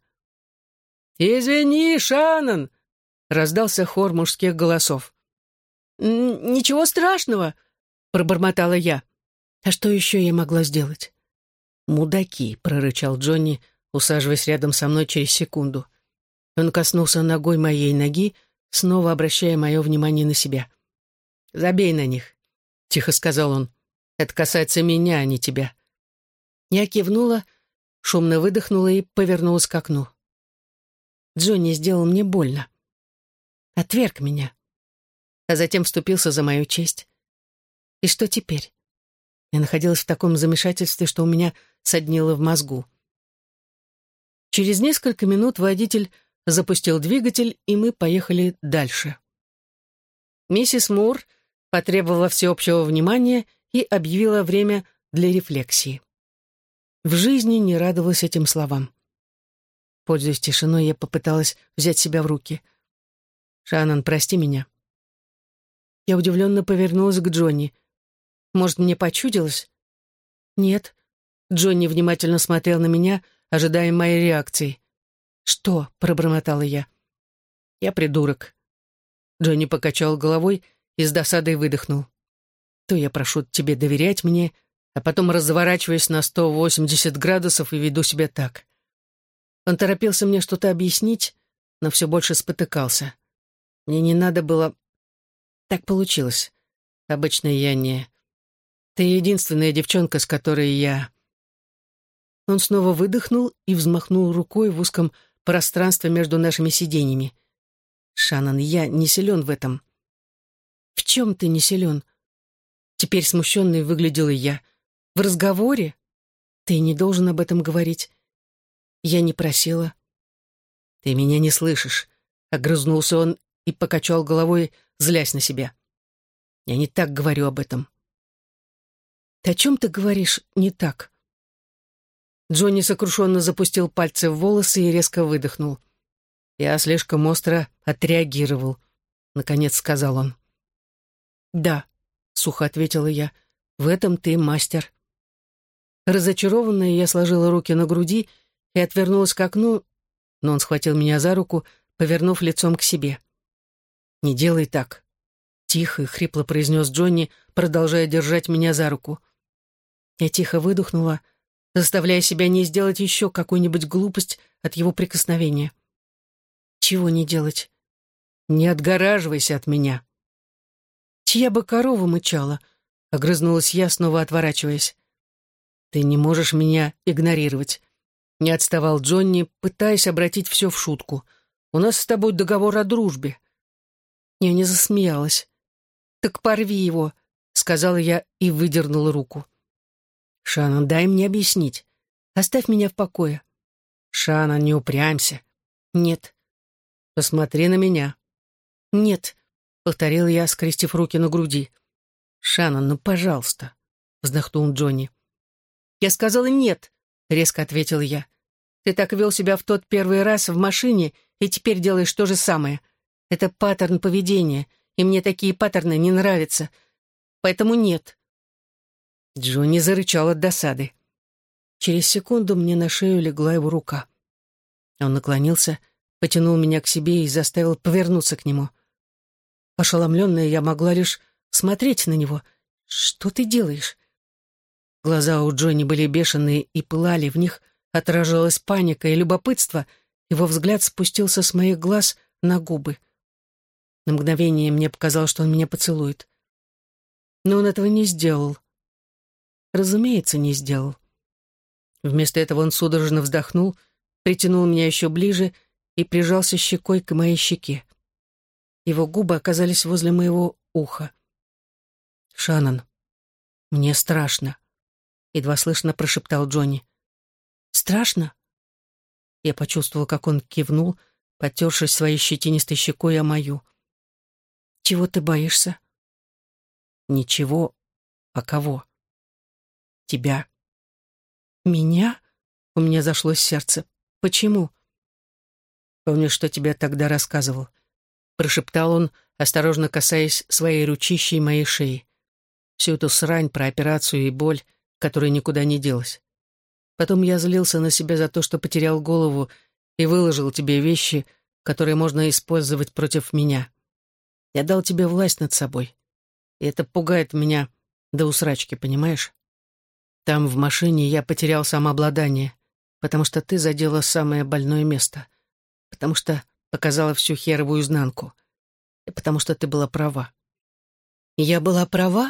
«Извини, Шаннон», — раздался хор мужских голосов. «Ничего страшного», — пробормотала я. А что еще я могла сделать? «Мудаки», — прорычал Джонни, усаживаясь рядом со мной через секунду. Он коснулся ногой моей ноги, снова обращая мое внимание на себя. «Забей на них», — тихо сказал он. «Это касается меня, а не тебя». Я кивнула, шумно выдохнула и повернулась к окну. Джонни сделал мне больно. Отверг меня. А затем вступился за мою честь. И что теперь? Я находилась в таком замешательстве, что у меня соднило в мозгу. Через несколько минут водитель запустил двигатель, и мы поехали дальше. Миссис Мур потребовала всеобщего внимания и объявила время для рефлексии. В жизни не радовалась этим словам. Пользуясь тишиной, я попыталась взять себя в руки. «Шаннон, прости меня». Я удивленно повернулась к Джонни. «Может, мне почудилось?» «Нет». Джонни внимательно смотрел на меня, ожидая моей реакции. «Что?» — пробормотала я. «Я придурок». Джонни покачал головой и с досадой выдохнул. «То я прошу тебе доверять мне, а потом разворачиваюсь на 180 градусов и веду себя так». Он торопился мне что-то объяснить, но все больше спотыкался. Мне не надо было... Так получилось. Обычно я не... Ты единственная девчонка, с которой я... Он снова выдохнул и взмахнул рукой в узком пространстве между нашими сиденьями. «Шаннон, я не силен в этом». «В чем ты не силен?» Теперь смущенной выглядела я. «В разговоре? Ты не должен об этом говорить. Я не просила». «Ты меня не слышишь», — огрызнулся он и покачал головой, злясь на себя. «Я не так говорю об этом». «Ты о чем ты говоришь не так?» Джонни сокрушенно запустил пальцы в волосы и резко выдохнул. «Я слишком остро отреагировал», — наконец сказал он. «Да», — сухо ответила я, — «в этом ты мастер». Разочарованная, я сложила руки на груди и отвернулась к окну, но он схватил меня за руку, повернув лицом к себе. «Не делай так», — тихо и хрипло произнес Джонни, продолжая держать меня за руку. Я тихо выдохнула, заставляя себя не сделать еще какую-нибудь глупость от его прикосновения. «Чего не делать?» «Не отгораживайся от меня». чья бы корова мычала?» — огрызнулась я, снова отворачиваясь. «Ты не можешь меня игнорировать», — не отставал Джонни, пытаясь обратить все в шутку. «У нас с тобой договор о дружбе». Я не засмеялась. «Так порви его», — сказала я и выдернула руку. «Шаннон, дай мне объяснить. Оставь меня в покое». «Шаннон, не упрямься». «Нет». «Посмотри на меня». «Нет», — повторил я, скрестив руки на груди. «Шаннон, ну, пожалуйста», — вздохнул Джонни. «Я сказала нет», — резко ответил я. «Ты так вел себя в тот первый раз в машине, и теперь делаешь то же самое. Это паттерн поведения, и мне такие паттерны не нравятся. Поэтому нет». Джонни зарычал от досады. Через секунду мне на шею легла его рука. Он наклонился, потянул меня к себе и заставил повернуться к нему. Ошеломленная, я могла лишь смотреть на него. «Что ты делаешь?» Глаза у Джонни были бешеные и пылали, в них отражалась паника и любопытство. Его взгляд спустился с моих глаз на губы. На мгновение мне показалось, что он меня поцелует. Но он этого не сделал. Разумеется, не сделал. Вместо этого он судорожно вздохнул, притянул меня еще ближе и прижался щекой к моей щеке. Его губы оказались возле моего уха. «Шаннон, мне страшно», — едва слышно прошептал Джонни. «Страшно?» Я почувствовала, как он кивнул, потершись своей щетинистой щекой о мою. «Чего ты боишься?» «Ничего. А кого?» «Тебя». «Меня?» — у меня зашлось сердце. «Почему?» «Помнишь, что тебе тогда рассказывал?» — прошептал он, осторожно касаясь своей ручищей моей шеи. Всю эту срань про операцию и боль, которая никуда не делась. Потом я злился на себя за то, что потерял голову и выложил тебе вещи, которые можно использовать против меня. Я дал тебе власть над собой. И это пугает меня до усрачки, понимаешь? Там, в машине, я потерял самообладание, потому что ты задела самое больное место, потому что показала всю херовую изнанку, и потому что ты была права. Я была права?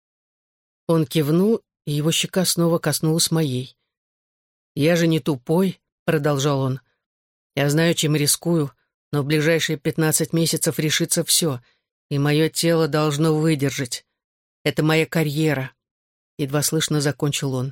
Он кивнул, и его щека снова коснулась моей. «Я же не тупой», — продолжал он. «Я знаю, чем рискую, но в ближайшие 15 месяцев решится все, и мое тело должно выдержать. Это моя карьера», — едва слышно закончил он.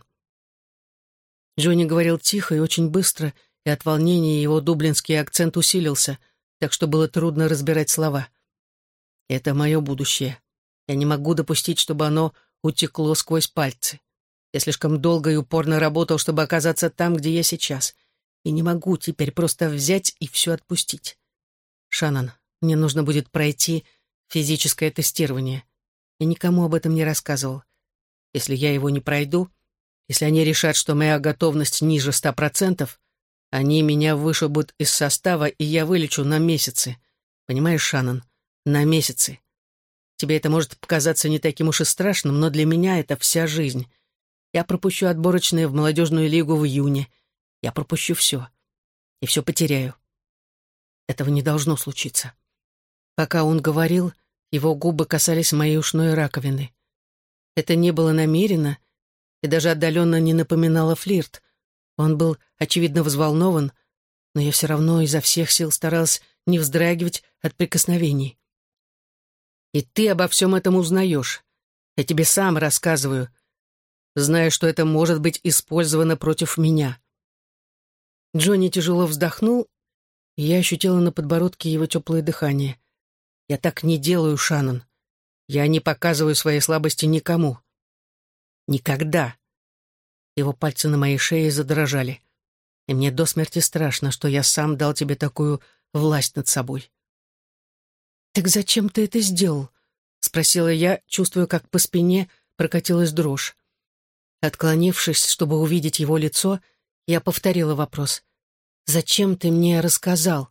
Джонни говорил тихо и очень быстро, и от волнения его дублинский акцент усилился, так что было трудно разбирать слова. «Это мое будущее. Я не могу допустить, чтобы оно утекло сквозь пальцы. Я слишком долго и упорно работал, чтобы оказаться там, где я сейчас. И не могу теперь просто взять и все отпустить. Шаннон, мне нужно будет пройти физическое тестирование. Я никому об этом не рассказывал. Если я его не пройду, если они решат, что моя готовность ниже 100%, они меня вышибут из состава, и я вылечу на месяцы. Понимаешь, Шаннон, на месяцы. Тебе это может показаться не таким уж и страшным, но для меня это вся жизнь. Я пропущу отборочные в молодежную лигу в июне. Я пропущу все. И все потеряю. Этого не должно случиться. Пока он говорил, его губы касались моей ушной раковины. Это не было намеренно и даже отдаленно не напоминало флирт. Он был, очевидно, взволнован, но я все равно изо всех сил старалась не вздрагивать от прикосновений. «И ты обо всем этом узнаешь. Я тебе сам рассказываю, зная, что это может быть использовано против меня». Джонни тяжело вздохнул, и я ощутила на подбородке его теплое дыхание. «Я так не делаю, Шаннон. Я не показываю своей слабости никому. Никогда». Его пальцы на моей шее задрожали. И мне до смерти страшно, что я сам дал тебе такую власть над собой. «Так зачем ты это сделал?» — спросила я, чувствуя, как по спине прокатилась дрожь. Отклонившись, чтобы увидеть его лицо, я повторила вопрос. «Зачем ты мне рассказал?»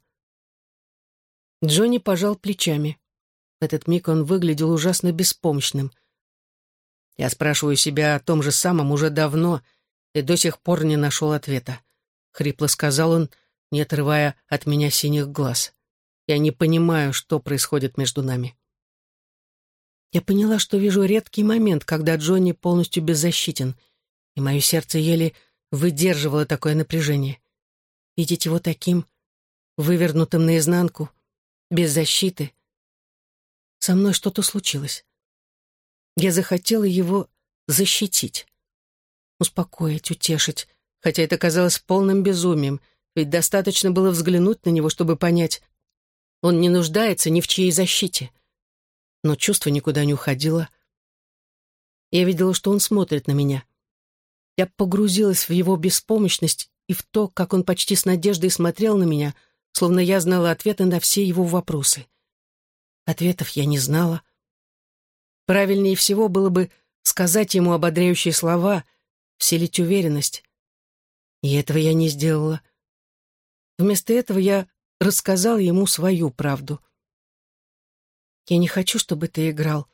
Джонни пожал плечами. В этот миг он выглядел ужасно беспомощным. Я спрашиваю себя о том же самом уже давно и до сих пор не нашел ответа. Хрипло сказал он, не отрывая от меня синих глаз. Я не понимаю, что происходит между нами. Я поняла, что вижу редкий момент, когда Джонни полностью беззащитен, и мое сердце еле выдерживало такое напряжение. Видеть его таким, вывернутым наизнанку, без защиты. Со мной что-то случилось. Я захотела его защитить, успокоить, утешить, хотя это казалось полным безумием, ведь достаточно было взглянуть на него, чтобы понять, он не нуждается ни в чьей защите. Но чувство никуда не уходило. Я видела, что он смотрит на меня. Я погрузилась в его беспомощность и в то, как он почти с надеждой смотрел на меня, словно я знала ответы на все его вопросы. Ответов я не знала. Правильнее всего было бы сказать ему ободряющие слова, вселить уверенность. И этого я не сделала. Вместо этого я рассказала ему свою правду. «Я не хочу, чтобы ты играл».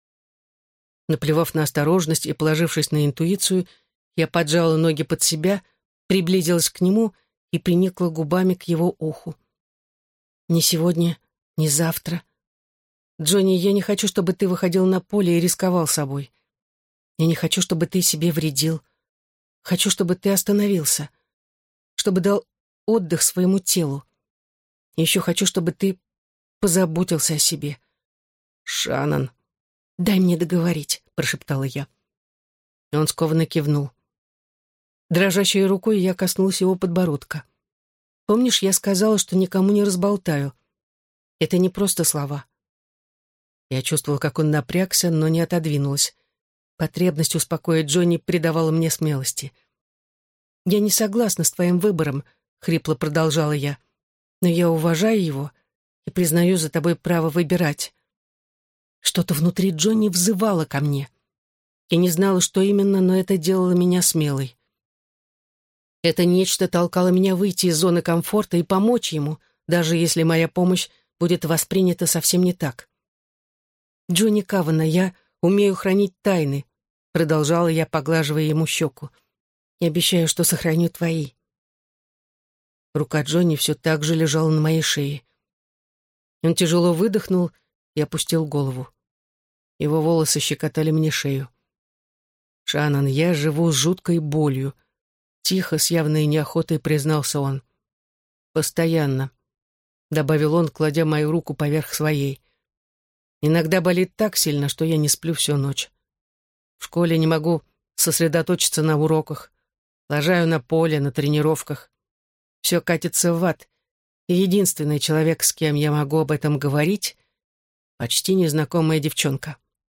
Наплевав на осторожность и положившись на интуицию, я поджала ноги под себя, приблизилась к нему и приникла губами к его уху. «Ни сегодня, ни завтра. Джонни, я не хочу, чтобы ты выходил на поле и рисковал собой. Я не хочу, чтобы ты себе вредил. Хочу, чтобы ты остановился, чтобы дал отдых своему телу. И еще хочу, чтобы ты позаботился о себе». «Шаннон, дай мне договорить», — прошептала я. И он скованно кивнул. Дрожащей рукой я коснулась его подбородка. «Помнишь, я сказала, что никому не разболтаю? Это не просто слова». Я чувствовала, как он напрягся, но не отодвинулась. Потребность успокоить Джонни придавала мне смелости. «Я не согласна с твоим выбором», — хрипло продолжала я. «Но я уважаю его и признаю за тобой право выбирать». Что-то внутри Джонни взывало ко мне. Я не знала, что именно, но это делало меня смелой. Это нечто толкало меня выйти из зоны комфорта и помочь ему, даже если моя помощь будет воспринята совсем не так. «Джонни Кавана, я умею хранить тайны», — продолжала я, поглаживая ему щеку. «И обещаю, что сохраню твои». Рука Джонни все так же лежала на моей шее. Он тяжело выдохнул и опустил голову. Его волосы щекотали мне шею. «Шаннон, я живу с жуткой болью», — тихо, с явной неохотой признался он. «Постоянно», — добавил он, кладя мою руку поверх своей. «Иногда болит так сильно, что я не сплю всю ночь. В школе не могу сосредоточиться на уроках. Лажаю на поле, на тренировках. Все катится в ад, и единственный человек, с кем я могу об этом говорить, почти незнакомая девчонка».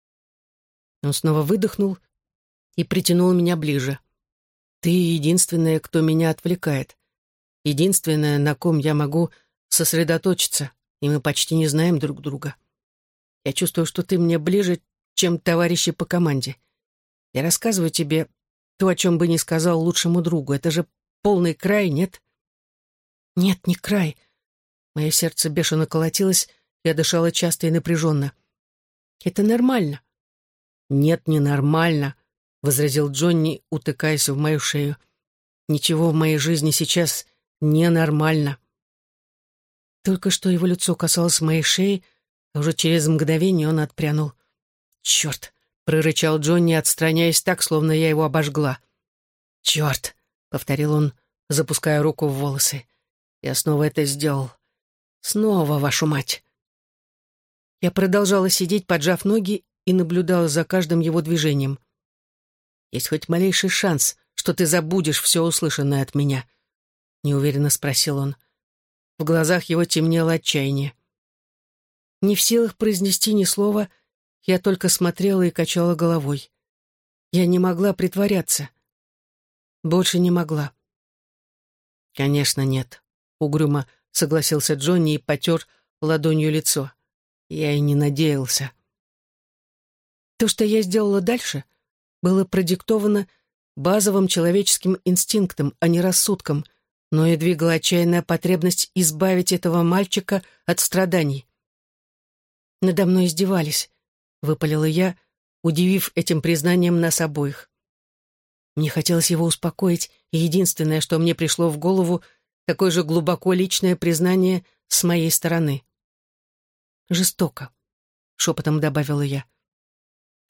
Он снова выдохнул и притянул меня ближе. «Ты единственная, кто меня отвлекает. Единственная, на ком я могу сосредоточиться, и мы почти не знаем друг друга. Я чувствую, что ты мне ближе, чем товарищи по команде. Я рассказываю тебе то, о чем бы не сказал лучшему другу. Это же полный край, нет?» «Нет, не край». Мое сердце бешено колотилось, я дышала часто и напряженно. «Это нормально». «Нет, не нормально», — возразил Джонни, утыкаясь в мою шею. «Ничего в моей жизни сейчас ненормально». Только что его лицо касалось моей шеи, а уже через мгновение он отпрянул. «Черт!» — прорычал Джонни, отстраняясь так, словно я его обожгла. «Черт!» — повторил он, запуская руку в волосы. «Я снова это сделал. Снова, вашу мать!» Я продолжала сидеть, поджав ноги, и наблюдала за каждым его движением. «Есть хоть малейший шанс, что ты забудешь все услышанное от меня?» — неуверенно спросил он. В глазах его темнело отчаяние. Не в силах произнести ни слова, я только смотрела и качала головой. Я не могла притворяться. Больше не могла. «Конечно, нет», — угрюмо согласился Джонни и потер ладонью лицо. «Я и не надеялся». То, что я сделала дальше, было продиктовано базовым человеческим инстинктом, а не рассудком, но и двигала отчаянная потребность избавить этого мальчика от страданий. «Надо мной издевались», — выпалила я, удивив этим признанием нас обоих. Мне хотелось его успокоить, и единственное, что мне пришло в голову, такое же глубоко личное признание с моей стороны. «Жестоко», — шепотом добавила я.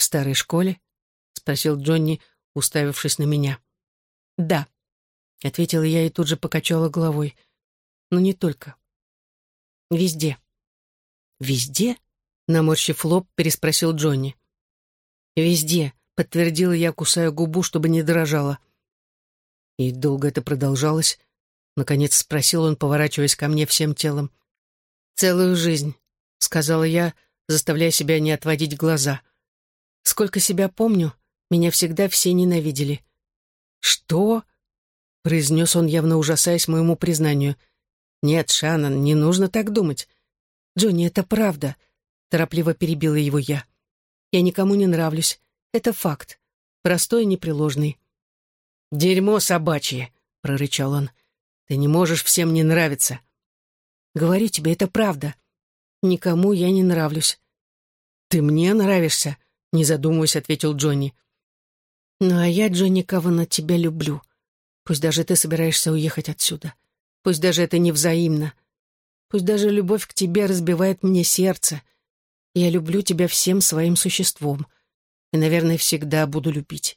«В старой школе?» — спросил Джонни, уставившись на меня. «Да», — ответила я и тут же покачала головой. «Но не только. Везде». «Везде?» — наморщив лоб, переспросил Джонни. «Везде», — подтвердила я, кусая губу, чтобы не дрожала. «И долго это продолжалось?» — наконец спросил он, поворачиваясь ко мне всем телом. «Целую жизнь», — сказала я, заставляя себя не отводить глаза. «Сколько себя помню, меня всегда все ненавидели». «Что?» — произнес он, явно ужасаясь моему признанию. «Нет, Шаннон, не нужно так думать. Джонни, это правда», — торопливо перебила его я. «Я никому не нравлюсь. Это факт. Простой и непреложный». «Дерьмо собачье», — прорычал он. «Ты не можешь всем не нравиться». «Говорю тебе, это правда. Никому я не нравлюсь». «Ты мне нравишься», — не задумываясь, ответил Джонни. «Ну а я, Джонни Кавана, тебя люблю. Пусть даже ты собираешься уехать отсюда. Пусть даже это невзаимно. Пусть даже любовь к тебе разбивает мне сердце. Я люблю тебя всем своим существом. И, наверное, всегда буду любить».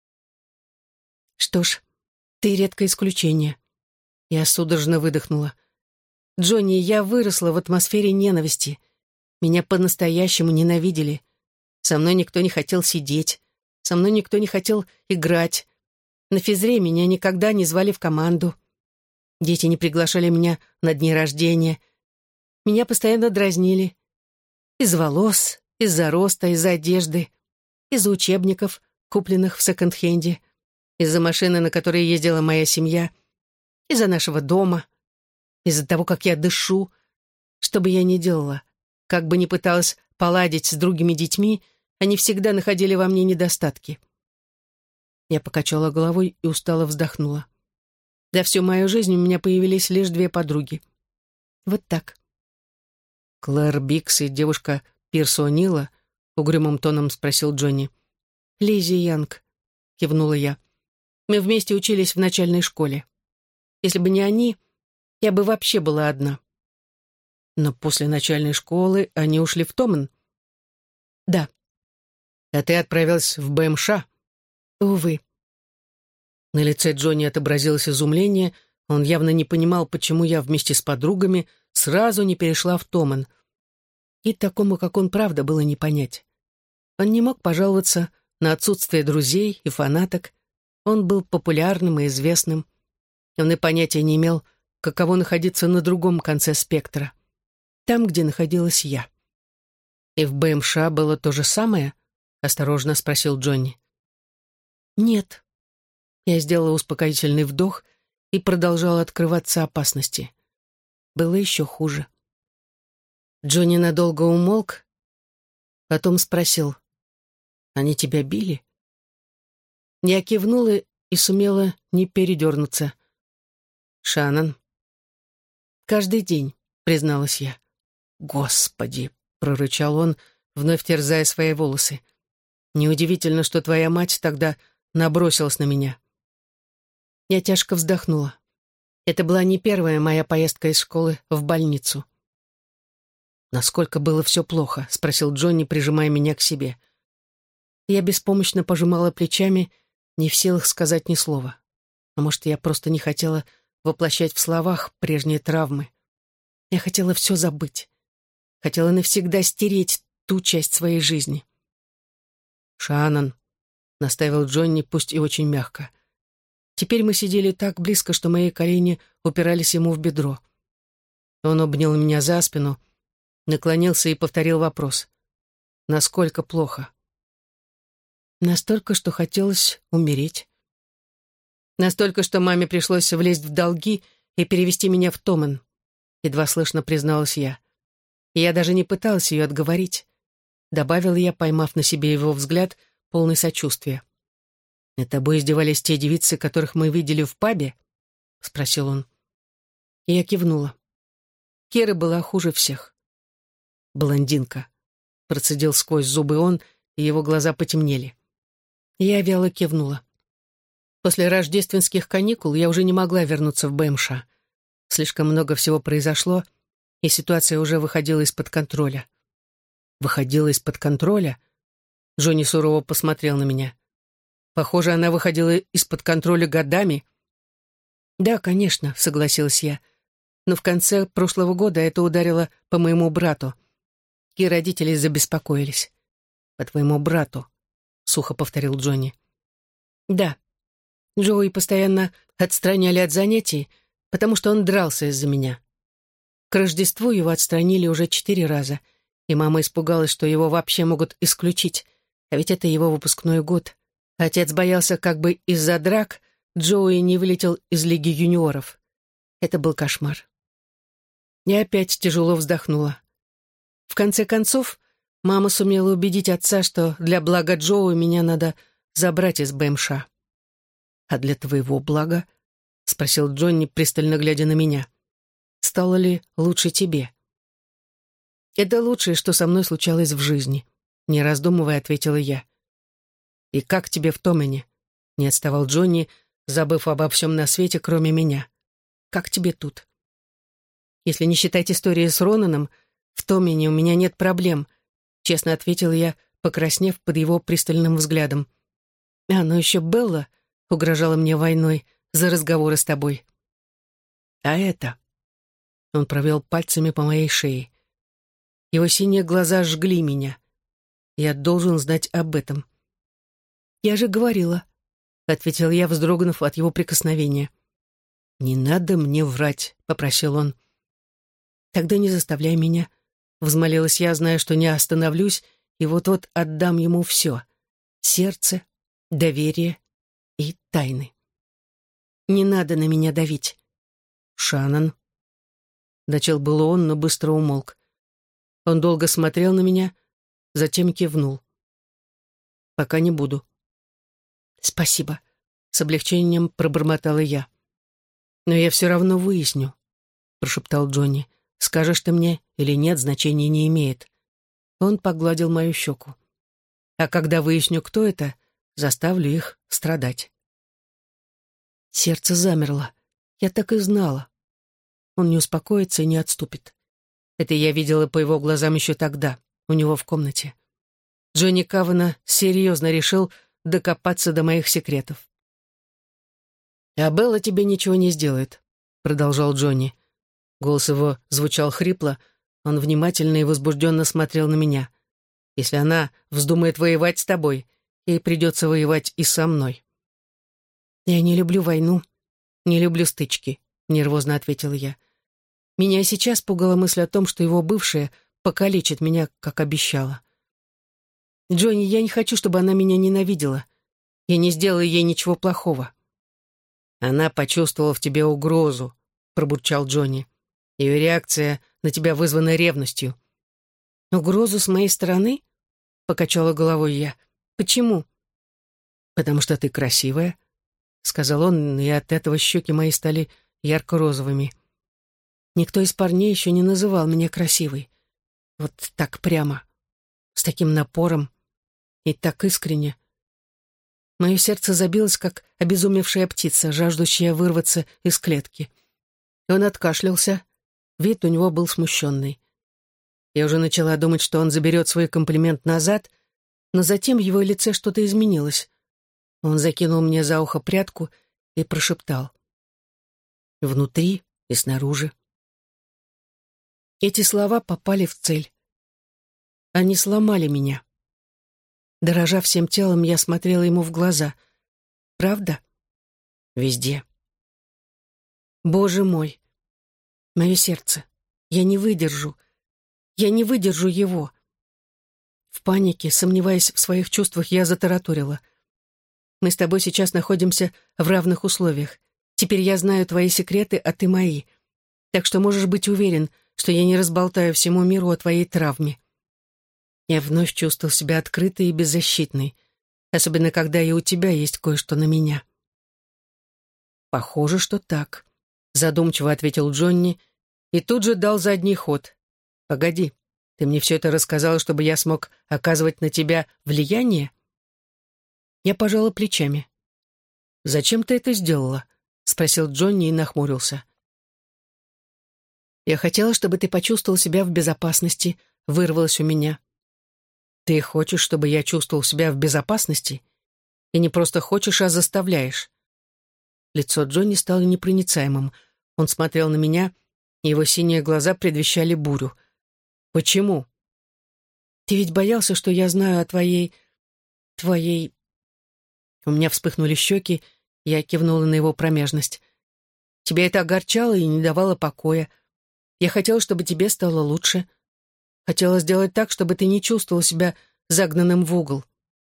«Что ж, ты редкое исключение». Я судорожно выдохнула. «Джонни, я выросла в атмосфере ненависти. Меня по-настоящему ненавидели. Со мной никто не хотел сидеть. Со мной никто не хотел играть. На физре меня никогда не звали в команду. Дети не приглашали меня на дни рождения. Меня постоянно дразнили. Из волос, из-за роста, из-за одежды, из-за учебников, купленных в секонд-хенде, из-за машины, на которой ездила моя семья, из-за нашего дома, из-за того, как я дышу. Что бы я ни делала, как бы ни пыталась поладить с другими детьми, они всегда находили во мне недостатки. Я покачала головой и устало вздохнула. За всю мою жизнь у меня появились лишь 2 подруги. Вот так. «Клэр Бикс и девушка Пирса О'Нила?» — угрюмым тоном спросил Джонни. «Лиззи Янг», — кивнула я. «Мы вместе учились в начальной школе. Если бы не они, я бы вообще была одна». «Но после начальной школы они ушли в Томан?» «Да». «А ты отправилась в БМШ?» «Увы». На лице Джонни отобразилось изумление. Он явно не понимал, почему я вместе с подругами сразу не перешла в Томан. И такому, как он, правда было не понять. Он не мог пожаловаться на отсутствие друзей и фанаток. Он был популярным и известным. Он и понятия не имел, каково находиться на другом конце спектра. Там, где находилась я. «И в БМШ было то же самое?» — осторожно спросил Джонни. «Нет». Я сделала успокоительный вдох и продолжала открываться опасности. Было еще хуже. Джонни надолго умолк, потом спросил: «Они тебя били?» Я кивнула и сумела не передернуться. «Шаннон». «Каждый день», — призналась я. «Господи!» — прорычал он, вновь терзая свои волосы. «Неудивительно, что твоя мать тогда набросилась на меня». Я тяжко вздохнула. Это была не первая моя поездка из школы в больницу. «Насколько было все плохо?» — спросил Джонни, прижимая меня к себе. Я беспомощно пожимала плечами, не в силах сказать ни слова. А может, я просто не хотела воплощать в словах прежние травмы. Я хотела все забыть. Хотела навсегда стереть ту часть своей жизни. «Шаннон», — настаивал Джонни, пусть и очень мягко. Теперь мы сидели так близко, что мои колени упирались ему в бедро. Он обнял меня за спину, наклонился и повторил вопрос. «Насколько плохо?» «Настолько, что хотелось умереть. Настолько, что маме пришлось влезть в долги и перевести меня в Томан», — едва слышно призналась я. И я даже не пыталась ее отговорить. Добавила я, поймав на себе его взгляд, полный сочувствия. «Над тобой издевались те девицы, которых мы видели в пабе?» — спросил он. И я кивнула. Кера была хуже всех. «Блондинка», — процедил сквозь зубы он, и его глаза потемнели. Я вяло кивнула. После рождественских каникул я уже не могла вернуться в БМШ. Слишком много всего произошло, и ситуация уже выходила из-под контроля. Выходила из-под контроля? Джонни сурово посмотрел на меня. Похоже, она выходила из-под контроля годами. Да, конечно, согласилась я. Но в конце прошлого года это ударило по моему брату. И родители забеспокоились. По твоему брату, сухо повторил Джонни. Да. Джоуи постоянно отстраняли от занятий, потому что он дрался из-за меня. К Рождеству его отстранили уже 4 раза, и мама испугалась, что его вообще могут исключить, а ведь это его выпускной год. Отец боялся, как бы из-за драк Джоуи не вылетел из Лиги юниоров. Это был кошмар. Я опять тяжело вздохнула. В конце концов, мама сумела убедить отца, что для блага Джоуи меня надо забрать из БМШ. «А для твоего блага?» — спросил Джонни, пристально глядя на меня. «Стало ли лучше тебе?» «Это лучшее, что со мной случалось в жизни», — не раздумывая, ответила я. «И как тебе в Томене?» — не отставал Джонни, забыв обо всем на свете, кроме меня. «Как тебе тут?» «Если не считать истории с Ронаном, в Томене у меня нет проблем», — честно ответила я, покраснев под его пристальным взглядом. «Но еще Белла угрожала мне войной за разговоры с тобой». «А это?» — он провел пальцами по моей шее. Его синие глаза жгли меня. Я должен знать об этом. «Я же говорила», — ответил я, вздрогнув от его прикосновения. «Не надо мне врать», — попросил он. «Тогда не заставляй меня», — взмолилась я, зная, что не остановлюсь, и вот-вот отдам ему все — сердце, доверие и тайны. «Не надо на меня давить». «Шаннон», — начал было он, но быстро умолк. Он долго смотрел на меня, затем кивнул. «Пока не буду». «Спасибо», — с облегчением пробормотала я. «Но я все равно выясню», — прошептал Джонни. «Скажешь ты мне или нет, значения не имеет». Он погладил мою щеку. «А когда выясню, кто это, заставлю их страдать». Сердце замерло. Я так и знала. Он не успокоится и не отступит. Это я видела по его глазам еще тогда, у него в комнате. Джонни Кавана серьезно решил докопаться до моих секретов. «А Белла тебе ничего не сделает», — продолжал Джонни. Голос его звучал хрипло, он внимательно и возбужденно смотрел на меня. «Если она вздумает воевать с тобой, ей придется воевать и со мной». «Я не люблю войну, не люблю стычки», — нервозно ответила я. Меня и сейчас пугала мысль о том, что его бывшая покалечит меня, как обещала. «Джонни, я не хочу, чтобы она меня ненавидела. Я не сделала ей ничего плохого». «Она почувствовала в тебе угрозу», — пробурчал Джонни. «Ее реакция на тебя вызвана ревностью». «Угрозу с моей стороны?» — покачала головой я. «Почему?» «Потому что ты красивая», — сказал он, и от этого щеки мои стали ярко-розовыми. Никто из парней еще не называл меня красивой. Вот так прямо, с таким напором и так искренне. Мое сердце забилось, как обезумевшая птица, жаждущая вырваться из клетки. И он откашлялся, вид у него был смущенный. Я уже начала думать, что он заберет свой комплимент назад, но затем в его лице что-то изменилось. Он закинул мне за ухо прядку и прошептал. «Внутри и снаружи». Эти слова попали в цель. Они сломали меня. Дрожа всем телом, я смотрела ему в глаза. Правда? Везде. Боже мой! Мое сердце. Я не выдержу. Я не выдержу его. В панике, сомневаясь в своих чувствах, я затараторила. Мы с тобой сейчас находимся в равных условиях. Теперь я знаю твои секреты, а ты мои. Так что можешь быть уверен, что я не разболтаю всему миру о твоей травме. Я вновь чувствовал себя открытой и беззащитной, особенно когда и у тебя есть кое-что на меня. «Похоже, что так», — задумчиво ответил Джонни и тут же дал задний ход. «Погоди, ты мне все это рассказала, чтобы я смог оказывать на тебя влияние?» Я пожала плечами. «Зачем ты это сделала?» — спросил Джонни и нахмурился. «Я хотела, чтобы ты почувствовал себя в безопасности», — вырвалось у меня. Ты хочешь, чтобы я чувствовал себя в безопасности? И не просто хочешь, а заставляешь. Лицо Джонни стало непроницаемым. Он смотрел на меня, и его синие глаза предвещали бурю. Почему? Ты ведь боялся, что я знаю о твоей... У меня вспыхнули щеки, я кивнула на его промежность. Тебя это огорчало и не давало покоя. Я хотела, чтобы тебе стало лучше. Хотела сделать так, чтобы ты не чувствовал себя загнанным в угол.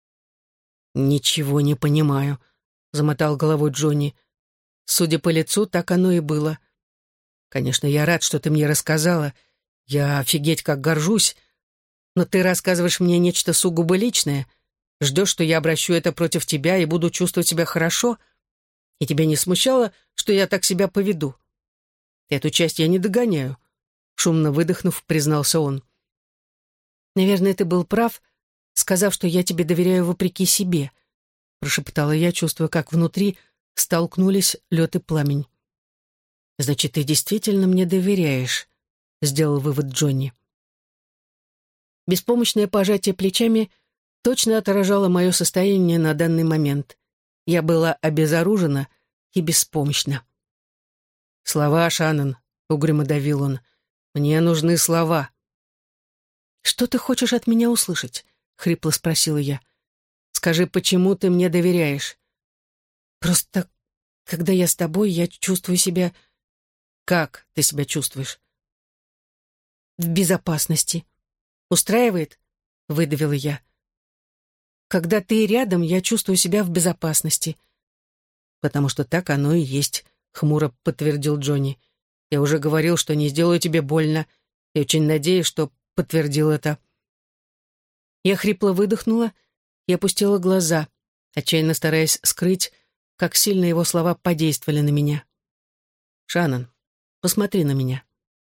«Ничего не понимаю», — замотал головой Джонни. «Судя по лицу, так оно и было. Конечно, я рад, что ты мне рассказала. Я офигеть как горжусь. Но ты рассказываешь мне нечто сугубо личное. Ждешь, что я обращу это против тебя и буду чувствовать себя хорошо? И тебя не смущало, что я так себя поведу? Эту часть я не догоняю», — шумно выдохнув, признался он. «Наверное, ты был прав, сказав, что я тебе доверяю вопреки себе», — прошептала я, чувствуя, как внутри столкнулись лед и пламень. «Значит, ты действительно мне доверяешь», — сделал вывод Джонни. Беспомощное пожатие плечами точно отражало мое состояние на данный момент. Я была обезоружена и беспомощна. «Слова, Шаннон», — угрюмо давил он, — «мне нужны слова». «Что ты хочешь от меня услышать?» — хрипло спросила я. «Скажи, почему ты мне доверяешь?» «Просто, когда я с тобой, я чувствую себя...» «Как ты себя чувствуешь?» «В безопасности. Устраивает?» — выдавила я. «Когда ты рядом, я чувствую себя в безопасности». «Потому что так оно и есть», — хмуро подтвердил Джонни. «Я уже говорил, что не сделаю тебе больно, и очень надеюсь, что подтвердил это». Я хрипло выдохнула и опустила глаза, отчаянно стараясь скрыть, как сильно его слова подействовали на меня. «Шаннон, посмотри на меня».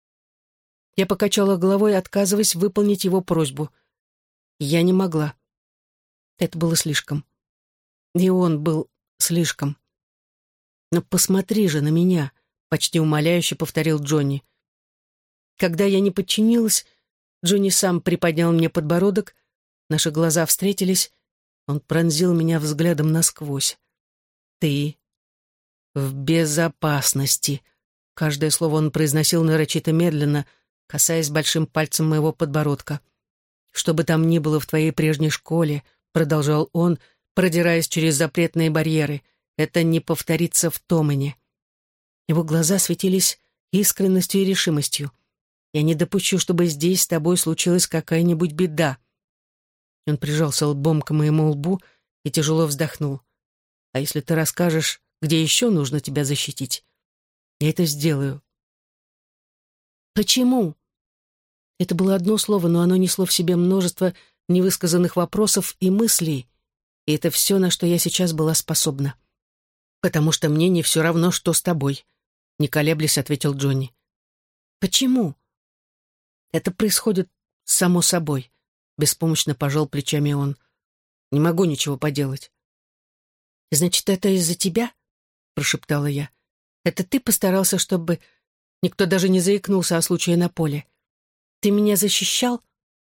Я покачала головой, отказываясь выполнить его просьбу. Я не могла. Это было слишком. И он был слишком. «Но посмотри же на меня», — почти умоляюще повторил Джонни. Когда я не подчинилась, Джонни сам приподнял мне подбородок, наши глаза встретились, он пронзил меня взглядом насквозь. «Ты в безопасности», — каждое слово он произносил нарочито медленно, касаясь большим пальцем моего подбородка. «Что бы там ни было в твоей прежней школе», — продолжал он, продираясь через запретные барьеры, — «это не повторится в Томане». Его глаза светились искренностью и решимостью. «Я не допущу, чтобы здесь с тобой случилась какая-нибудь беда». Он прижался лбом к моему лбу и тяжело вздохнул. «А если ты расскажешь, где еще нужно тебя защитить, я это сделаю». «Почему?» Это было одно слово, но оно несло в себе множество невысказанных вопросов и мыслей, и это все, на что я сейчас была способна. «Потому что мне не все равно, что с тобой», — не колеблясь, ответил Джонни. «Почему?» «Это происходит само собой», — беспомощно пожал плечами он. «Не могу ничего поделать». «Значит, это из-за тебя?» — прошептала я. «Это ты постарался, чтобы никто даже не заикнулся о случае на поле? Ты меня защищал?»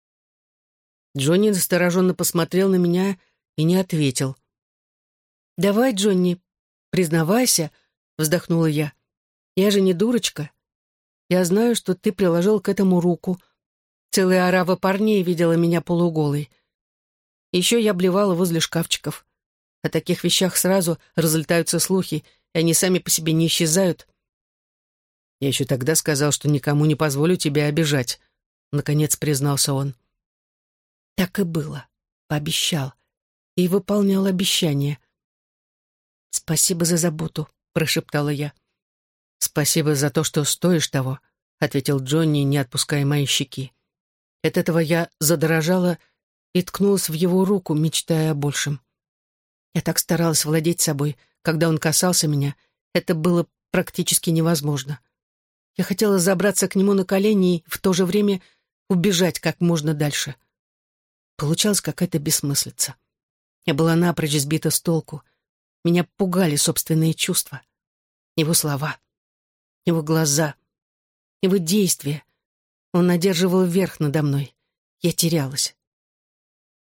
Джонни настороженно посмотрел на меня и не ответил. «Давай, Джонни, признавайся», — вздохнула я. «Я же не дурочка. Я знаю, что ты приложил к этому руку. Целая орава парней видела меня полуголой. Еще я блевала возле шкафчиков. О таких вещах сразу разлетаются слухи, и они сами по себе не исчезают». «Я еще тогда сказал, что никому не позволю тебя обижать», — наконец признался он. Так и было. Пообещал. И выполнял обещание. «Спасибо за заботу», — прошептала я. «Спасибо за то, что стоишь того», — ответил Джонни, не отпуская мои щеки. От этого я задрожала и ткнулась в его руку, мечтая о большем. Я так старалась владеть собой, когда он касался меня, это было практически невозможно. Я хотела забраться к нему на колени и в то же время убежать как можно дальше. Получалась какая-то бессмыслица. Я была напрочь сбита с толку. Меня пугали собственные чувства. Его слова, его глаза, его действия. Он одерживал верх надо мной. Я терялась.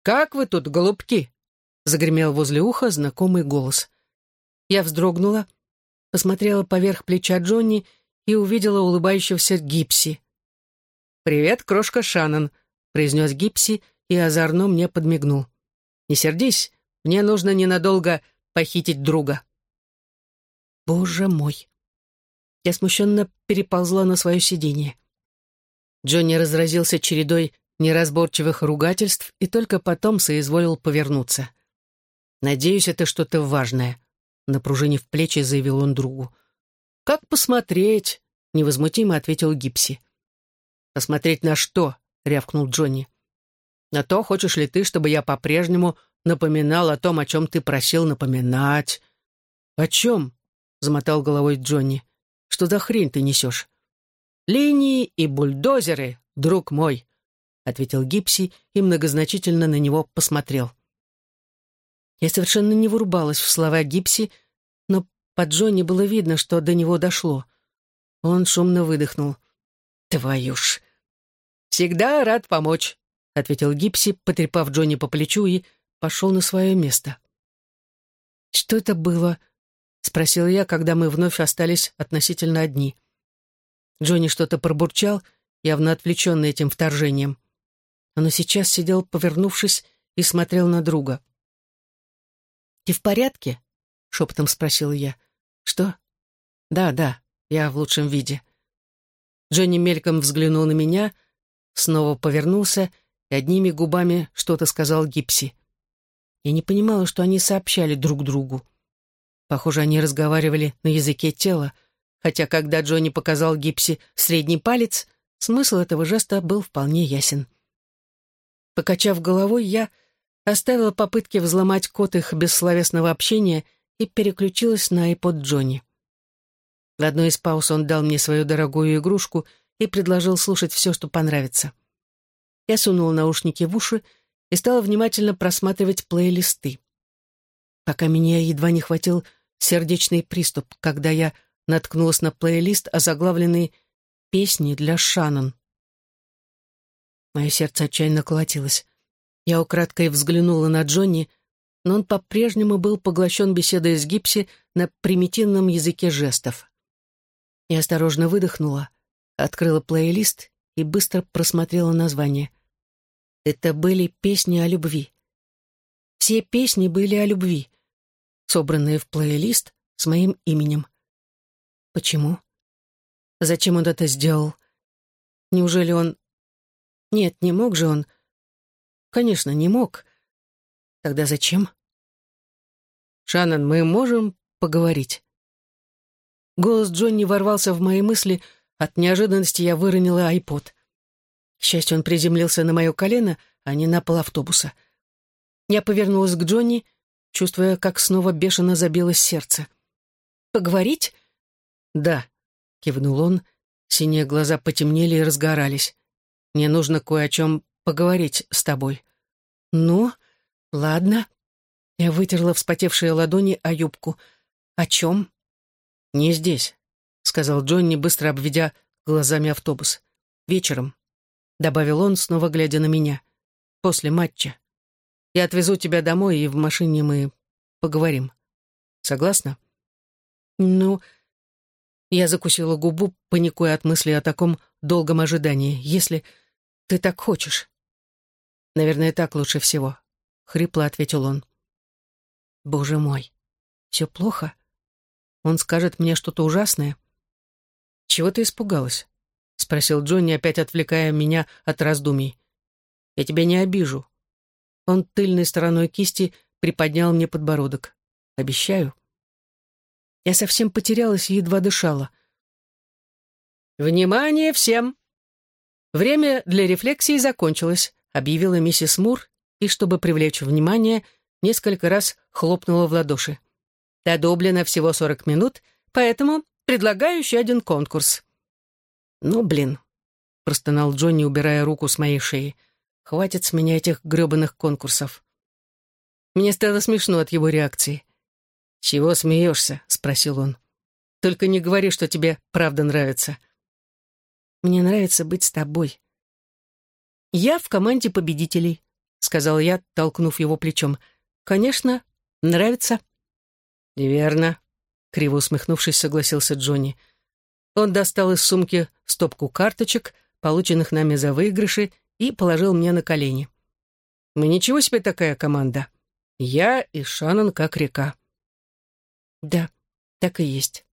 «Как вы тут, голубки?» — загремел возле уха знакомый голос. Я вздрогнула, посмотрела поверх плеча Джонни и увидела улыбающегося Гипси. «Привет, крошка Шаннон», — произнес Гипси и озорно мне подмигнул. «Не сердись, мне нужно ненадолго похитить друга». Боже мой! Я смущенно переползла на свое сиденье. Джонни разразился чередой неразборчивых ругательств и только потом соизволил повернуться. «Надеюсь, это что-то важное», — напружинив плечи, заявил он другу. «Как посмотреть?» — невозмутимо ответил Гипси. «Посмотреть на что?» — рявкнул Джонни. «На то, хочешь ли ты, чтобы я по-прежнему напоминал о том, о чем ты просил напоминать». «О чем?» — замотал головой Джонни. «Что за хрень ты несешь?» «Линии и бульдозеры, друг мой», — ответил Гипси и многозначительно на него посмотрел. Я совершенно не врубалась в слова Гипси, но по Джонни было видно, что до него дошло. Он шумно выдохнул. «Твою ж!» «Всегда рад помочь», — ответил Гипси, потрепав Джонни по плечу, и пошел на свое место. «Что это было?» — спросил я, когда мы вновь остались относительно одни. Джонни что-то пробурчал, явно отвлеченный этим вторжением. Он и сейчас сидел, повернувшись, и смотрел на друга. «Ты в порядке?» — шепотом спросил я. «Что?» «Да, я в лучшем виде». Джонни мельком взглянул на меня, снова повернулся и одними губами что-то сказал Гипси. Я не понимала, что они сообщали друг другу. Похоже, они разговаривали на языке тела, хотя когда Джонни показал Гипси средний палец, смысл этого жеста был вполне ясен. Покачав головой, я оставила попытки взломать код их бессловесного общения и переключилась на iPod Джонни. В одной из пауз он дал мне свою дорогую игрушку и предложил слушать все, что понравится. Я сунула наушники в уши и стала внимательно просматривать плейлисты. Пока меня едва не хватил сердечный приступ, когда я наткнулась на плейлист, озаглавленный «Песни для Шаннон». Мое сердце отчаянно колотилось. Я украдкой взглянула на Джонни, но он по-прежнему был поглощен беседой с Гипси на примитивном языке жестов. Я осторожно выдохнула, открыла плейлист и быстро просмотрела название. Это были песни о любви. Все песни были о любви, собранные в плейлист с моим именем. Почему? Зачем он это сделал? Неужели он... Нет, не мог же он... Конечно, не мог. Тогда зачем? «Шаннон, мы можем поговорить?» Голос Джонни ворвался в мои мысли. От неожиданности я выронила айпод. К счастью, он приземлился на мое колено, а не на пол автобуса. Я повернулась к Джонни, чувствуя, как снова бешено забилось сердце. «Поговорить?» «Да», — кивнул он. Синие глаза потемнели и разгорались. «Мне нужно кое о чем поговорить с тобой». «Ну, ладно». Я вытерла вспотевшие ладони о юбку. «О чем?» «Не здесь», — сказал Джонни, быстро обведя глазами автобус. «Вечером», — добавил он, снова глядя на меня. «После матча. Я отвезу тебя домой, и в машине мы поговорим. Согласна?» «Ну...» Я закусила губу, паникуя от мысли о таком долгом ожидании. «Если ты так хочешь». «Наверное, так лучше всего», — хрипло ответил он. «Боже мой, все плохо? Он скажет мне что-то ужасное?» «Чего ты испугалась?» — спросил Джонни, опять отвлекая меня от раздумий. «Я тебя не обижу». Он тыльной стороной кисти приподнял мне подбородок. «Обещаю». Я совсем потерялась и едва дышала. «Внимание всем! Время для рефлексии закончилось», — объявила миссис Мур, и, чтобы привлечь внимание, несколько раз хлопнула в ладоши. «До Дублина всего 40 минут, поэтому предлагаю еще один конкурс». «Ну, блин», — простонал Джонни, убирая руку с моей шеи. «Хватит с меня этих гребаных конкурсов». Мне стало смешно от его реакции. «Чего смеешься?» — спросил он. «Только не говори, что тебе правда нравится». «Мне нравится быть с тобой». «Я в команде победителей», — сказал я, толкнув его плечом. «Конечно, нравится». «Верно», — криво усмехнувшись, согласился Джонни. Он достал из сумки стопку карточек, полученных нами за выигрыши, и положил мне на колени. «Мы ничего себе такая команда. Я и Шаннон как река». «Да, так и есть».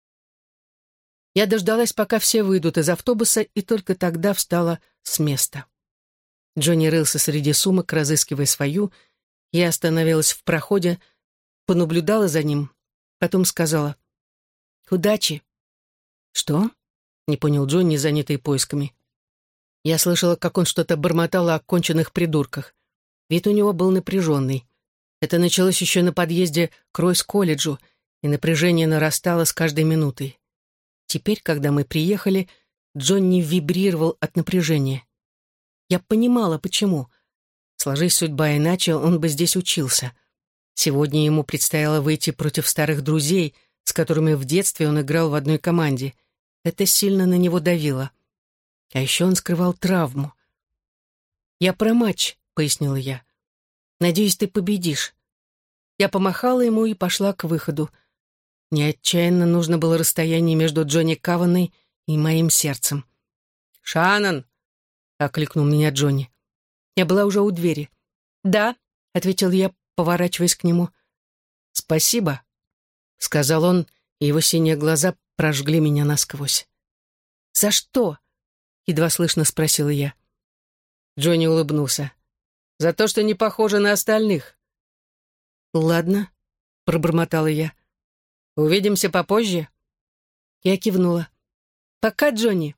Я дождалась, пока все выйдут из автобуса, и только тогда встала с места. Джонни рылся среди сумок, разыскивая свою. Я остановилась в проходе, понаблюдала за ним, потом сказала: «Удачи». «Что?» — не понял Джонни, занятый поисками. Я слышала, как он что-то бормотал о конченных придурках. Вид у него был напряженный. Это началось еще на подъезде к Ройс-колледжу, и напряжение нарастало с каждой минутой. Теперь, когда мы приехали, Джонни вибрировал от напряжения. Я понимала, почему. Сложись судьба иначе, он бы здесь учился. Сегодня ему предстояло выйти против старых друзей, с которыми в детстве он играл в одной команде. Это сильно на него давило. А еще он скрывал травму. «Я про матч», — пояснила я. «Надеюсь, ты победишь». Я помахала ему и пошла к выходу. Мне отчаянно нужно было расстояние между Джонни Каваной и моим сердцем. «Шаннон!» — окликнул меня Джонни. Я была уже у двери. «Да», — ответил я, поворачиваясь к нему. «Спасибо», — сказал он, и его синие глаза прожгли меня насквозь. «За что?» — едва слышно спросила я. Джонни улыбнулся. «За то, что не похожа на остальных». «Ладно», — пробормотала я. «Увидимся попозже?» Я кивнула. «Пока, Джонни».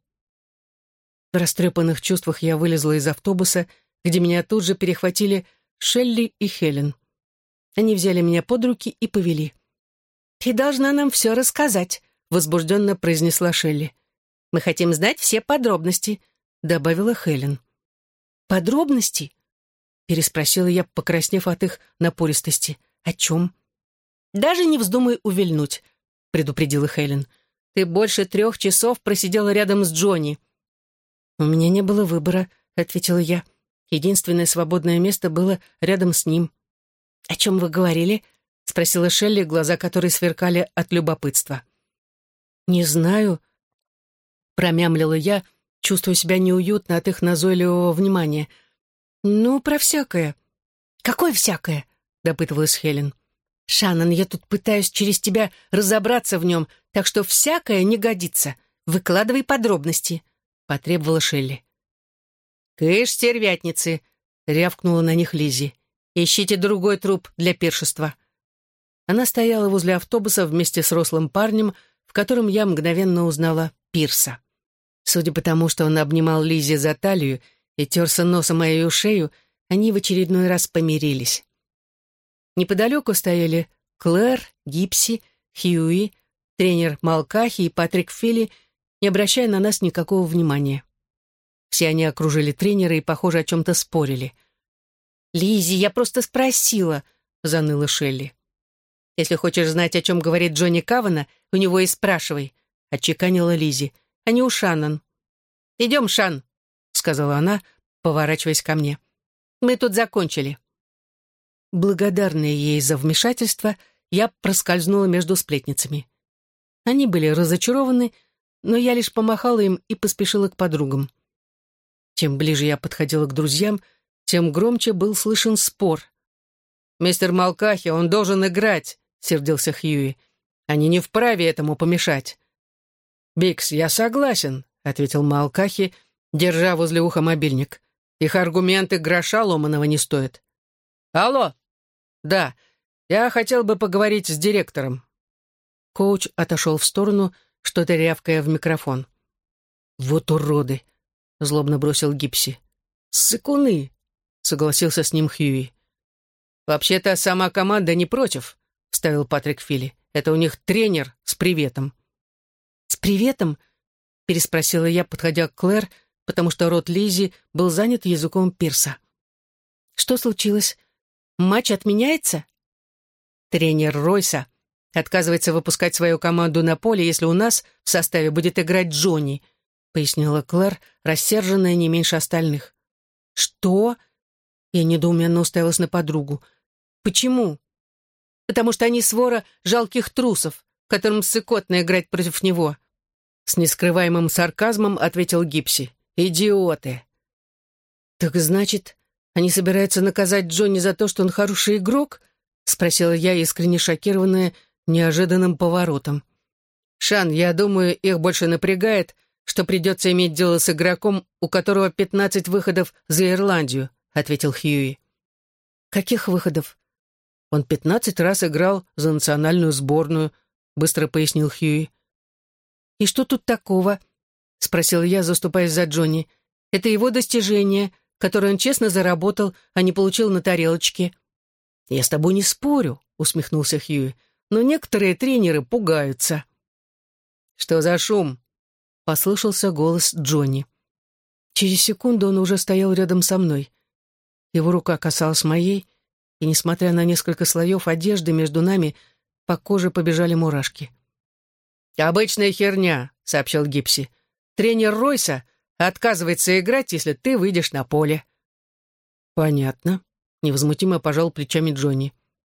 В растрепанных чувствах я вылезла из автобуса, где меня тут же перехватили Шелли и Хелен. Они взяли меня под руки и повели. «Ты должна нам все рассказать», — возбужденно произнесла Шелли. «Мы хотим знать все подробности», — добавила Хелен. «Подробности?» — переспросила я, покраснев от их напористости. «О чем?» «Даже не вздумай увильнуть», — предупредила Хелен. «Ты больше 3 часов просидела рядом с Джонни». «У меня не было выбора», — ответила я. «Единственное свободное место было рядом с ним». «О чем вы говорили?» — спросила Шелли, глаза которой сверкали от любопытства. «Не знаю», — промямлила я, чувствуя себя неуютно от их назойливого внимания. «Ну, про всякое». «Какое всякое?» — допытывалась Хелен. «Шаннон, я тут пытаюсь через тебя разобраться в нем, так что всякое не годится. Выкладывай подробности», — потребовала Шелли. «Кыш, стервятницы!» — рявкнула на них Лиззи. «Ищите другой труп для пиршества». Она стояла возле автобуса вместе с рослым парнем, в котором я мгновенно узнала Пирса. Судя по тому, что он обнимал Лиззи за талию и терся носом о ее шею, они в очередной раз помирились. Неподалеку стояли Клэр, Гипси, Хьюи, тренер Малкахи и Патрик Филли, не обращая на нас никакого внимания. Все они окружили тренера и, похоже, о чем-то спорили. «Лиззи, я просто спросила», — заныла Шелли. «Если хочешь знать, о чем говорит Джонни Кавана, у него и спрашивай», — отчеканила Лиззи, — «а не у Шаннон». «Идем, Шан», — сказала она, поворачиваясь ко мне. «Мы тут закончили». Благодарная ей за вмешательство, я проскользнула между сплетницами. Они были разочарованы, но я лишь помахала им и поспешила к подругам. Чем ближе я подходила к друзьям, тем громче был слышен спор. «Мистер Малкахи, он должен играть», — сердился Хьюи. «Они не вправе этому помешать». «Бикс, я согласен», — ответил Малкахи, держа возле уха мобильник. «Их аргументы гроша ломаного не стоят». «Алло!» «Да, я хотел бы поговорить с директором». Коуч отошел в сторону, что-то рявкая в микрофон. «Вот уроды!» — злобно бросил Гипси. «Ссыкуны!» — согласился с ним Хьюи. «Вообще-то сама команда не против», — вставил Патрик Филли. «Это у них тренер с приветом». «С приветом?» — переспросила я, подходя к Клэр, потому что рот Лиззи был занят языком Пирса. «Что случилось? Матч отменяется?» «Тренер Ройса отказывается выпускать свою команду на поле, если у нас в составе будет играть Джонни», — пояснила Клэр, рассерженная не меньше остальных. «Что?» Я недоуменно уставилась на подругу. «Почему?» «Потому что они свора жалких трусов, которым ссыкотно играть против него», с нескрываемым сарказмом ответил Гипси. «Идиоты!» «Так значит, они собираются наказать Джонни за то, что он хороший игрок?» спросила я, искренне шокированная неожиданным поворотом. «Шан, я думаю, их больше напрягает, что придется иметь дело с игроком, у которого 15 выходов за Ирландию», ответил Хьюи. «Каких выходов?» «Он 15 раз играл за национальную сборную», быстро пояснил Хьюи. «И что тут такого?» — спросила я, заступаясь за Джонни. «Это его достижение, которое он честно заработал, а не получил на тарелочке». «Я с тобой не спорю», — усмехнулся Хьюи, «но некоторые тренеры пугаются». «Что за шум?» — послышался голос Джонни. Через секунду он уже стоял рядом со мной. Его рука касалась моей, и, несмотря на несколько слоев одежды между нами, по коже побежали мурашки. «Обычная херня», — сообщил Гипси. «Тренер Ройса отказывается играть, если ты выйдешь на поле». «Понятно», — невозмутимо пожал плечами Джонни.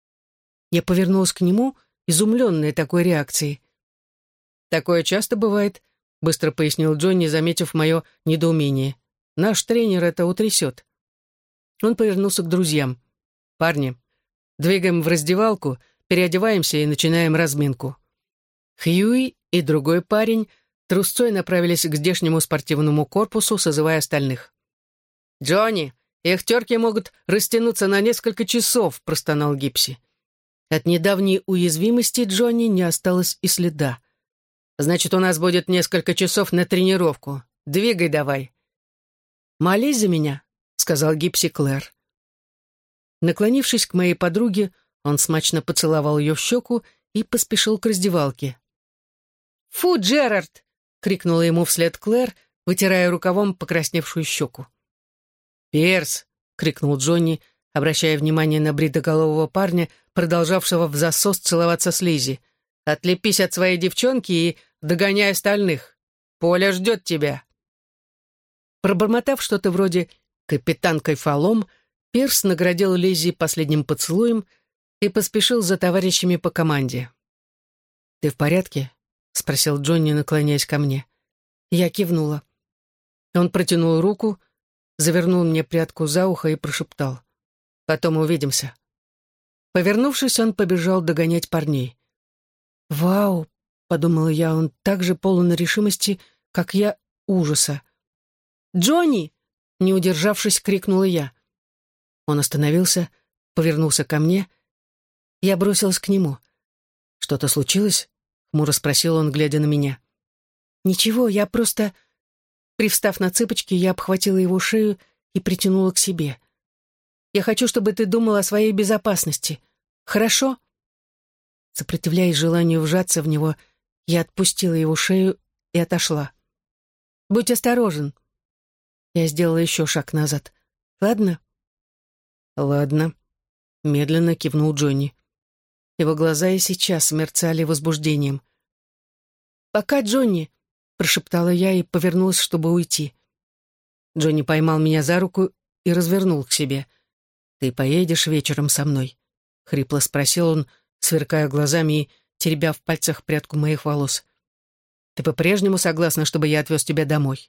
Я повернулась к нему, изумленная такой реакцией. «Такое часто бывает», — быстро пояснил Джонни, заметив мое недоумение. «Наш тренер это утрясет». Он повернулся к друзьям. «Парни, двигаем в раздевалку, переодеваемся и начинаем разминку». Хьюи и другой парень трусцой направились к здешнему спортивному корпусу, созывая остальных. «Джонни, их терки могут растянуться на несколько часов», — простонал Гипси. От недавней уязвимости Джонни не осталось и следа. «Значит, у нас будет несколько часов на тренировку. Двигай давай». «Молись за меня», — сказал Гипси Клэр. Наклонившись к моей подруге, он смачно поцеловал ее в щеку и поспешил к раздевалке. «Фу, Джерард!» — крикнула ему вслед Клэр, вытирая рукавом покрасневшую щеку. «Перс!» — крикнул Джонни, обращая внимание на бритоголового парня, продолжавшего в засос целоваться с Лиззи. «Отлепись от своей девчонки и догоняй остальных. Поля ждет тебя». Пробормотав что-то вроде «капитан Кайфолом», Пирс наградил Лиззи последним поцелуем и поспешил за товарищами по команде. «Ты в порядке?» — спросил Джонни, наклоняясь ко мне. Я кивнула. Он протянул руку, завернул мне прядку за ухо и прошептал: «Потом увидимся». Повернувшись, он побежал догонять парней. «Вау!» — подумала я, он так же полон решимости, как я ужаса. «Джонни!» — не удержавшись, крикнула я. Он остановился, повернулся ко мне. Я бросилась к нему. «Что-то случилось?» — хмуро спросил он, глядя на меня. «Ничего, я просто...» Привстав на цыпочки, я обхватила его шею и притянула к себе. «Я хочу, чтобы ты думал о своей безопасности. Хорошо?» Сопротивляясь желанию вжаться в него, я отпустила его шею и отошла. «Будь осторожен». Я сделала еще шаг назад. «Ладно?» «Ладно», — медленно кивнул Джонни. Его глаза и сейчас мерцали возбуждением. «Пока, Джонни», — прошептала я и повернулась, чтобы уйти. Джонни поймал меня за руку и развернул к себе. «Ты поедешь вечером со мной?» — хрипло спросил он, сверкая глазами и теребя в пальцах прядку моих волос. «Ты по-прежнему согласна, чтобы я отвез тебя домой?»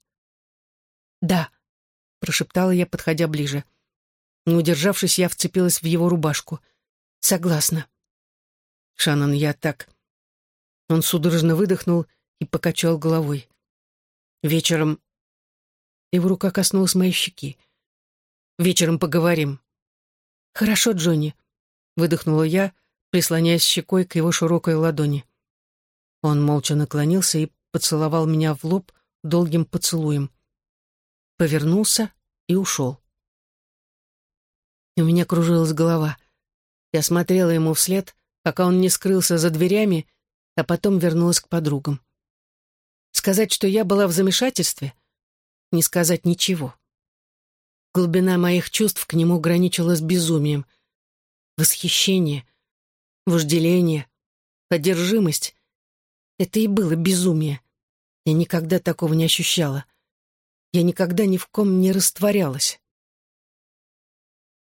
«Да», — прошептала я, подходя ближе. Не удержавшись, я вцепилась в его рубашку. «Согласна». «Шаннон, я так...» Он судорожно выдохнул и покачал головой. «Вечером...» Его рука коснулась моей щеки. «Вечером поговорим». «Хорошо, Джонни», — выдохнула я, прислоняясь щекой к его широкой ладони. Он молча наклонился и поцеловал меня в лоб долгим поцелуем. Повернулся и ушел. У меня кружилась голова. Я смотрела ему вслед, пока он не скрылся за дверями, а потом вернулась к подругам. Сказать, что я была в замешательстве? Не сказать ничего. Глубина моих чувств к нему граничила с безумием. Восхищение, вожделение, одержимость — это и было безумие. Я никогда такого не ощущала. Я никогда ни в ком не растворялась.